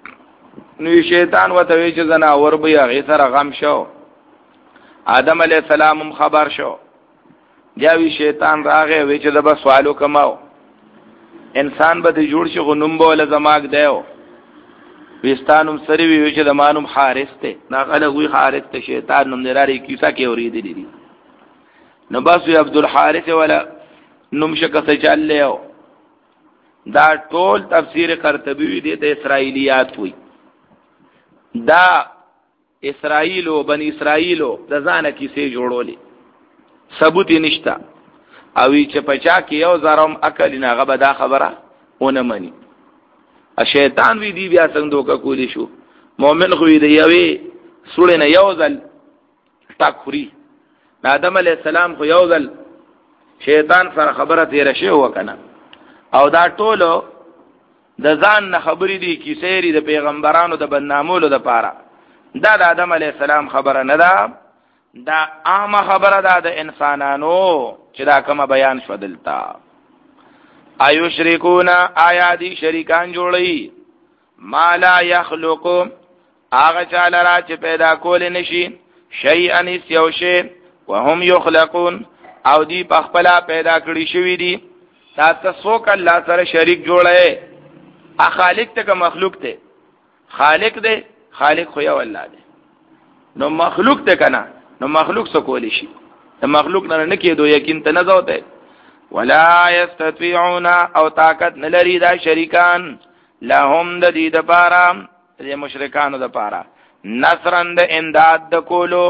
نو شیطان وته وی چې زنا ور به هغه سره غم شو آدم علیہ السلام خبر شو بیا شیطان راغی وی چې دا به سوالو کماو انسان به جوړ شي غنوم بوله زماګ دیو وستانم سری وی چې د مانوم حارث ته ناغله وی حارث ته شیطان نوم دراري کیسه کې اوریدلې دي نو بس وی عبد الحارث ولا نوم شکه څه چللې دا ټول تفسیر قرطبی دی د اسرائیلیات وی دا اسرائیلو بنی اسرائیلو د ځانه کیسې جوړولې ثبوت نشتا او چې پچا کې یو زرم عقل نه غبه دا خبره اونه مني ا شیطان وی دی بیا څنګه دوکا کولی شو مؤمن خو دی یوي سړی نه یو ځل ټاکوري آدم علی السلام خو یو ځل شیطان سره خبره تیر شي وکنه او دا ټولو د ځان نه خبرې دي کیسې د پیغمبرانو د بدنامولو د پاره دا د آدم علی السلام خبره نه ده دا عامه خبره ده د انسانانو چې دا کومه بیان شو دلتا ایو شریکونا آیا دی شریکان جوړی ما لا یخلقو آغا چالرا چې پیدا کول نشي شیئا یو شی وهم یخلقون او دی پخپلا پیدا کړی شوی دی تا تسوک الله سره شریک جوړه ا خالق ته مخلوق ته خالق دی خالق خو یو الله دی نو مخلوق ته کنه نو مخلوق څه کولی شي د مخلوق نه نه کېدو یقین ته نه زوته ولا یستطيعون او طاقت نلری دا شریکان لهم د دې د پاره د مشرکانو د پاره نصرن د امداد د کولو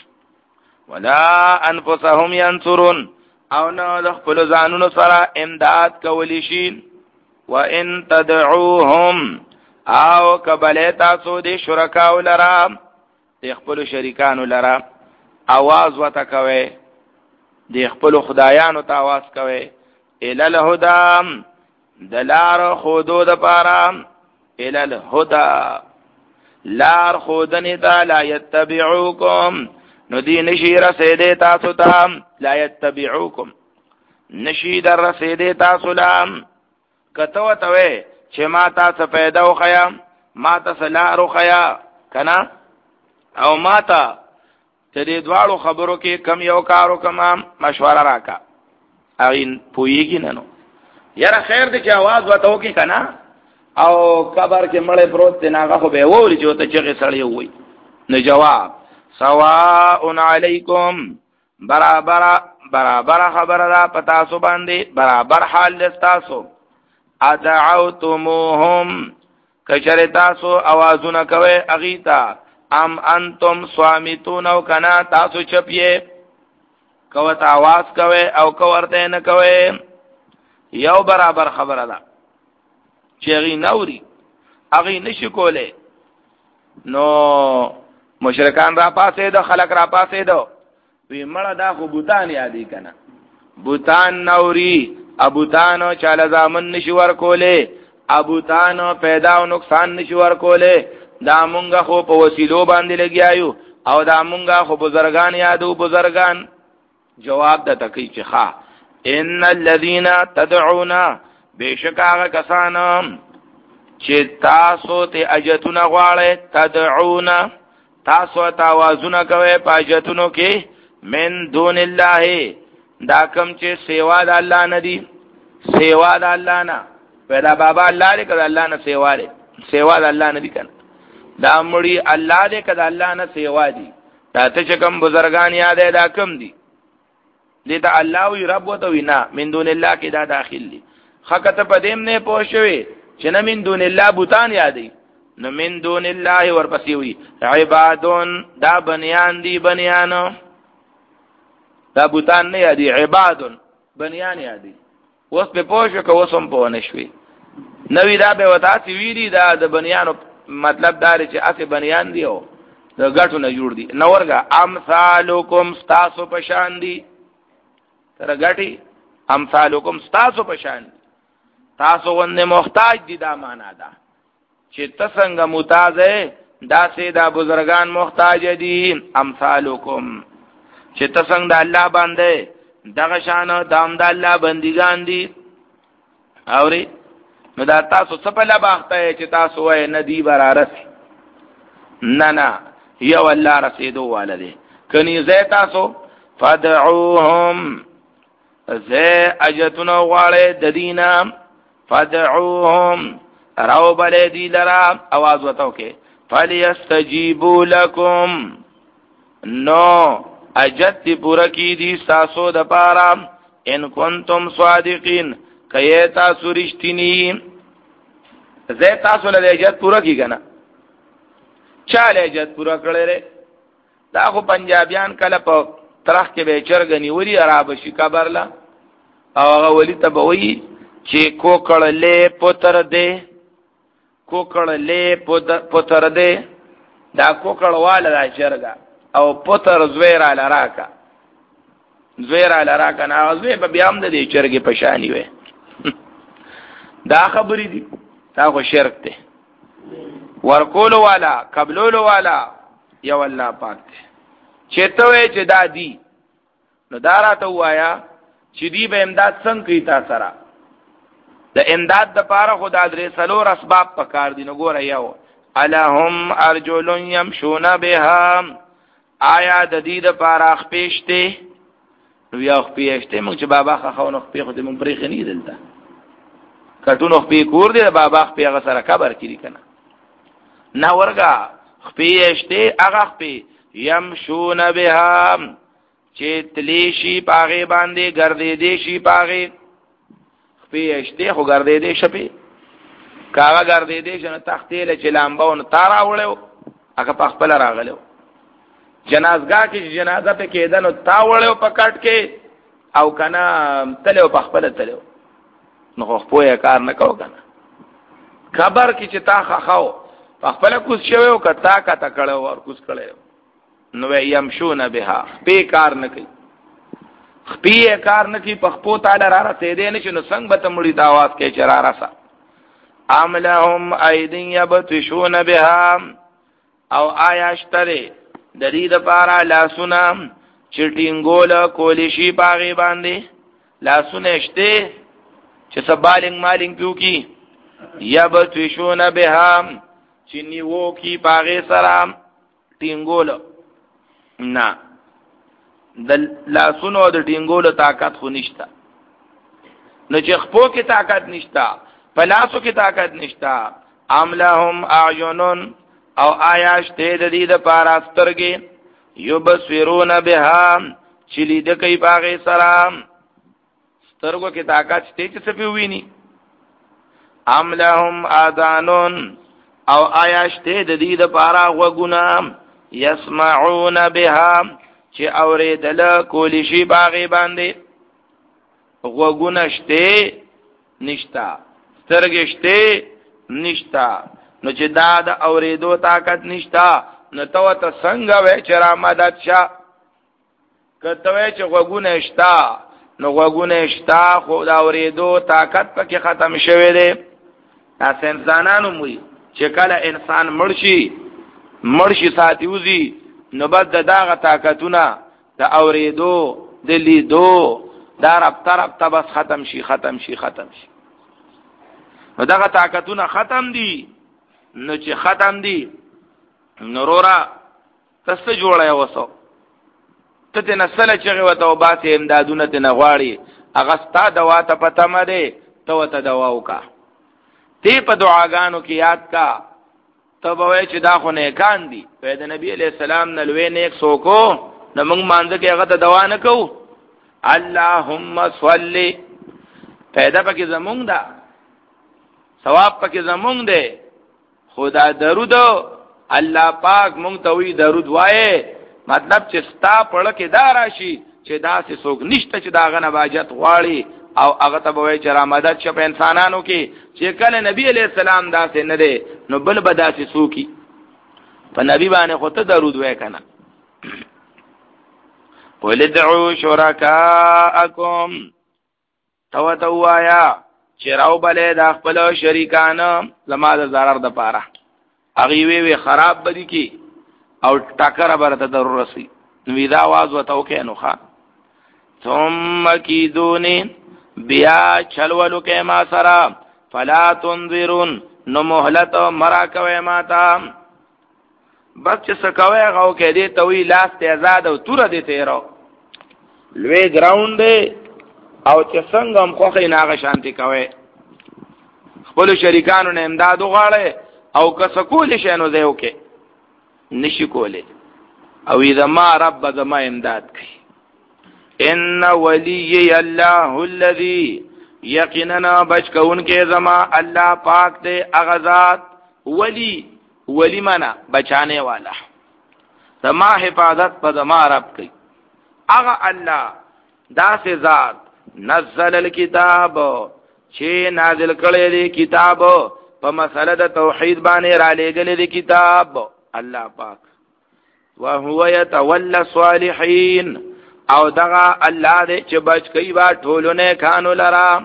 ولا انفسهم ينصرون او نو د خپل ځانونو سره امداد کولی شي وان تدعوهم او قبل تاسو د شرکاو لرا د خپل شریکانو لرا आवाज وته کوي د خپل خدایانو ته आवाज کوي ال الهدى دلار خودو د پاره ال الهدى لار خودنی تا لا يتبعوكم نو دی نشی رسیده تاسو تا لا يتبعوكم نشی در رسیده تاسو لام کتو توی چې ما تاسو پیدا وخیا ما تاسو لارو خیا کنا او ما تا ته دې دواړو خبرو کې کم یو کارو کما مشوره راکا اغین پویږي نه نو یاره خیر دې چې आवाज وته کې کنا او قبر کې مړې پروت نه هغه خو به ووري چې ته چې سړی وای نو جواب سواء علیکم برابر برابر خبره دا پتا سو باندې برابر حال لستاسو ادعوتموهم کچره تاسو आवाजونه کوي اغیتا ام انتم صامتون او کنا تاسو چپیه کوت आवाज کوي او کوورته نه کوي یو برابر خبره ده چې غي نوري اغي نشي کوله نو مشرکان را پاسې ده خلق را پاسې ده وی مړه دا خو بوتان یادی کنه بوتان نوري ابوتانو چاله زامن نشي ور کوله ابوتانو پیدا او نقصان نشي ور کوله دا مونږه خو په وسیلو باندې لګیایو او دا مونږه خو بزرگان یادو بزرگان جواب ده تکي چې ښا ان الذين تدعون بشکا کسان چې تاسو ته اجتونه غواړي تدعون تاسو ته आवाजونه کوي پاجتونو کې من دون الله دا کوم چې سیوا د الله نه دي سیوا د الله نه پیدا بابا الله دې کړه الله نه سیوا دې سیوا د الله نه دي کنه دا مړی الله دې کړه الله نه سیوا دي دا ته چې کوم بزرگان یاد دا کوم دي دې ته الله وی رب وته وینا من دون الله کې دا داخل دي حقته پدیم نه پوښوي چې نه من دون الله بوتان یادې نو من دون الله ورپسې وی عبادون دا بنیان دي بنیانو دا بوتان نه یادې عبادون بنیان یادي اوس په پوښه کو وسم په نشوي نوې دا به وتا سی ویری دا د بنیانو مطلب دا چې اته بنیان دیو د غټو نه جوړ دي نورګه امثالکم استاسو پشان دي تر غټي امثالکم استاسو پشان تاسو ونه محتاج دي دا معنا ده چې تسنګ متازه دا سي دا بزرگان محتاج دي امثالکم چې تسنګ د الله باندې دغه شان دام د الله بندگان دي اوري نو دا تاسو سپلا باخته چې تاسو وای ندی برارس نه نه یو الله رسیدو والده کني زه تاسو فدعوهم زه اجتنا غواړي د دینه فدعوهم راو بل دی لرا आवाज وتاو کې فليستجيبوا لكم نو اجت پورا کی دی تاسو د پاره ان کنتم صادقین کئ تاسو رښتینی زه تاسو له اجت پورا کی کنه چاله اجت پورا کړل دا خو پنجابیان کله په ترخ کې به چرګنی وری عرب شي کبرلا او هغه ولی ته بوي چې کو کړلې پتر دې کو کړلې پتر دې دا کو کړواله دا چرګا او پتر زویرا لراکا زویرا لراکا نه زوی به بیا هم د دې چرګې پشانی وي دا خبرې دي دا خو شرک دی ورکول والا قبلول والا یو الله پاک دی چې ته وې چې دا دی نو دا راته وایا چې دی به امداد څنګه کوي تاسو سره د امداد د پاره خدا درې سلور اسباب پکار دي نو ګوره یو الہم ارجل یمشون بها آیا د دې د پاره خپېشته نو یو خپېشته موږ چې بابا خو نو خپې خو دې مونږ پرې خني دلته کټونو خپې کور دی بابا خپې هغه سره قبر کړي کنه نه ورګه خپېشته هغه خپې یمشون بها چې تلیشی پاغه باندې ګرځې دې شي پاغه خپېشته خو ګرځې دې شپې کاغه ګرځې دې شنه تختې له چلامباون تارا وړو هغه په خپل راغلو جنازګاه کې جنازه په کېدنو تا وړو پکټ کې او کنه تلو په خپل تلو نو خو په کار نه کو کنه خبر کې چې تا خاو په خپل کوس شوی او کتا کتا کړو او کوس کړو نو يمشون بها به کار نه کوي خپې کار نه کوي په خپل تعالی را رسې دې نه چې نو څنګه به تمړي د आवाज کې چر راسا عملهم ايدين يبتشون بها او آیاشتره د دې لپاره لاسونه چټینګول کولی شي پاغي باندې لاسونه شته چې سبالنګ مالنګ پیو کی یبتشون بها چې نیو کی پاغي سره ټینګول نه د لاسونو د ټینګول طاقت خو نشته نو چې خپو کې طاقت نشته پلاسو کې طاقت نشته عملهم اعینن او آیاشته د دې د پاره سترګې یبصرون بها چې لید کوي پاغي سره سترګو کې طاقت شته چې څه پیویني عملهم اذانون او آیاشته د دې د پاره وګونه یسمعون بها چې اوریدل کولی شي باغی باندې وګونه شته نشتا سترګې شته نشتا نو چې دا د اوریدو طاقت نشتا نو تو ته څنګه وې چې را مدد شه کته وې چې وګونه شتا نو وګونه شتا خو دا اوریدو طاقت پکې ختم شوه دی تاسو انسانانو موي چې کله انسان مرشي مرشي ساتيوزي نو بد داغه طاقتونه د اوریدو د لیدو دا رب طرف ته بس ختم شي ختم شي ختم شي نو داغه طاقتونه ختم دي نو چې ختم دي نورورا تاسو جوړه وسو ته د نسل چې وته او باسه امدادونه ته نغواړي هغه ستا دوا ته پته مده ته وته دوا وکا تی په دعاګانو کې یاد کا ته به چې دا خو نه کان دي په د نبی علی السلام نه لوي نیک سوکو نو موږ مانځه کې هغه ته دوا نه کوو اللهم صل پیدا پکې زمونږ دا ثواب پکې زمونږ دی خدا درود الله پاک مونږ ته وی درود وایي مطلب چې ستا پړه کې دا راشي چې داسې څوک نشته چې دا غنه باجت غواړي او هغه ته به چې را مدد شي په انسانانو کې چې کله نبی علیہ السلام داسې نه دی نو بل به داسې څوکي په نبی باندې خو ته درود وای کنه قل ادعوا شرکاءکم تو توایا چې راو بلې د خپل شریکان زما د zarar د پاره هغه وی وی خراب بدی کی او ټاکر برته ضرور رسی نو دا आवाज وتاو کې نو ښا ثم کیدونی بیا چلولو کې ما سرا فلا تنذرون نو مهلت مرا کوي ما تا بس چې سکوي غو کې دې توي لاس ته آزاد او تور دې تیرو لوی ګراوند او چې څنګه هم خوخه ناغه شانتي کوي خپل شریکانو نه امداد وغواړي او که سکول شي نو دیو کې نشي کوله او اذا ما رب زما امداد کوي ان ولی الله الذي یقینا بچ کون کې زما الله پاک دې اغزاد ولی ولی منا بچانے والا زما حفاظت په زما رب کوي اغه الله داسې ذات نزل الكتاب چې نازل کړی دی کتاب په مسله د توحید باندې را لېږلی دی کتاب الله پاک وهو يتولى الصالحين او دغه الله دې چې بچ کوي با ټولو نه کانو لرا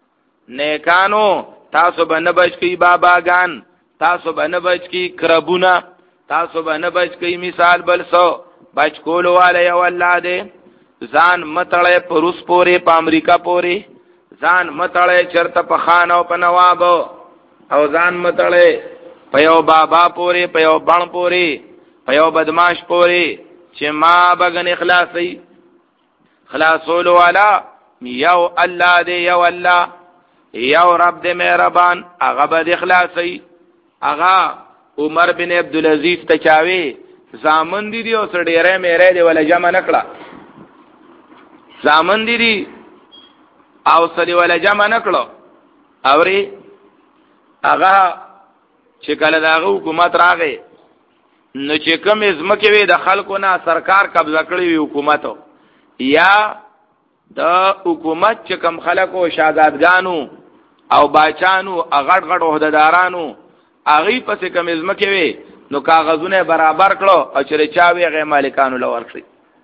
نیکانو تاسو باندې بچ کوي باباګان تاسو باندې بچ کی کربونه تاسو باندې بچ کی مثال بل سو بچ کولو والے یو الله دې ځان متړې په روس پورې په امریکا پورې ځان متړې چرته په خان او په نواب او ځان متړې په یو بابا پورې په یو بڼ پورې په یو بدمعاش پورې چې ما بغن اخلاصي خلاصولو والا یو الله دې یو الله یو رب دې مهربان هغه به اخلاصي اغا عمر بن عبدالعزیز تچاوی زامن دی دی او سړیره میره دی ولا جمع نکړه زامن دی دی او سړی ولا جمع نکړه اوري اغا چې کله داغه حکومت راغی نو چې کوم ازمکه وی د خلکو نه سرکار قبضه کړی وی حکومت یا د حکومت چې کوم خلکو شاهزادګانو او باچانو اغړ غړ عہدیدارانو اغي پسې کوم ازمکه وی نو کاغذونه برابر کړو او چې چاوي غي مالکانو لور کړی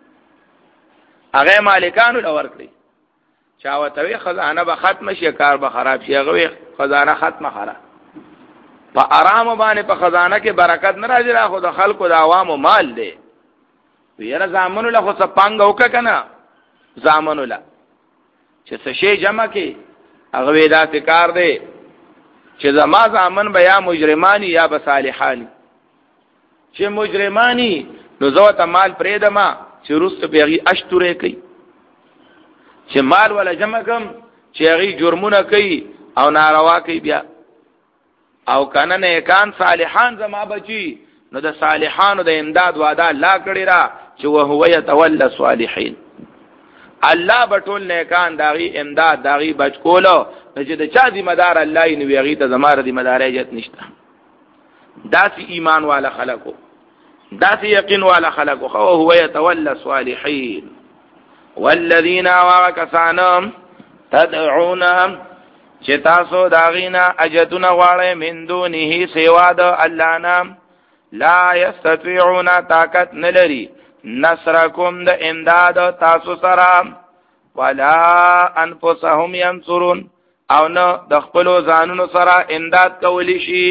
هغه مالکانو لور کړی چاوتوي خزانه به ختم شي کار به خراب شي هغه خزانه ختمه خراب په آرام باندې په خزانه کې برکت نه راځي را خو د خلکو د عوامو مال دی ویره زامنو له خو سپانګ وک کنه زامنو له چې څه شی جمع کې هغه ودا کار دی چې زما زامن به یا مجرمانی یا به صالحانی چې مجرمانی نو زو ته مال پرې دما چې روست پیغي اشتوره کوي چې مال ولا جمع کم چې هغه جرمونه کوي او ناروا کوي بیا او کنه نه کان صالحان زما بچي نو د صالحانو د امداد وعده الله کړی را چې وهو يتولى الصالحين الله بټول نیکان داغي امداد داغي بچ کولو چې د چا ذمہ دار الله یې نو یغی ته زماره ذمہ دار ایجت نشته داسې ایمان والا خلقو داسې یقین والا خلقو خو هو يتولى الصالحين والذین وکسانم تدعون چې تاسو داغینا اجتون غواړئ من دونه سوا د الله نام لا یستطيعون طاقت نلري نصرکم د امداد تاسو سره ولا انفسهم ينصرون او نو د خپل ځانونو سره امداد کولی شي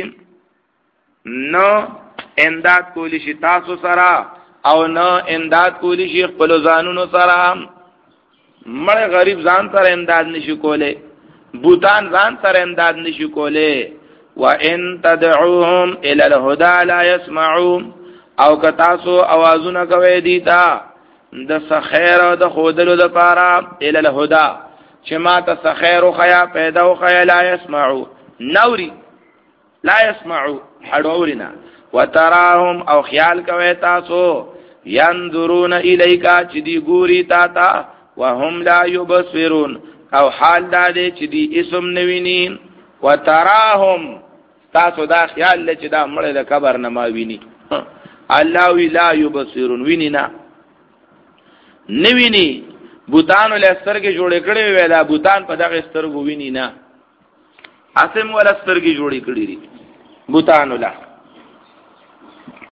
نو امداد کولی شي تاسو سره او نو امداد کولی شي خپل ځانونو سره مړ غریب ځان سره امداد نشي کوله بوتان ځان سره امداد نشي کوله وان تدعوهم الى الهدى لا يسمعون او که تاسو اوازونه کوي دیتا د سخیر او د خودلو د پاره الى الهدى چې ما ته سخیر او خیا پیدا او خیا لا يسمعوا نوري لا يسمعوا حدورنا وتراهم او خیال کوي تاسو ينظرون الیک چې دی ګوري تا تا وهم لا يبصرون او حال دا دی چې دی اسم نوینین وتراهم تاسو دا خیال لچ دا مړ د قبر نه ما ویني الله وی لا یبصرون وینینا نویني بوتانو له سترګې جوړې کړې وې دا بوتان په دغه سترګو ویني نه اسم ولا سترګې جوړې کړې دي بوتانو له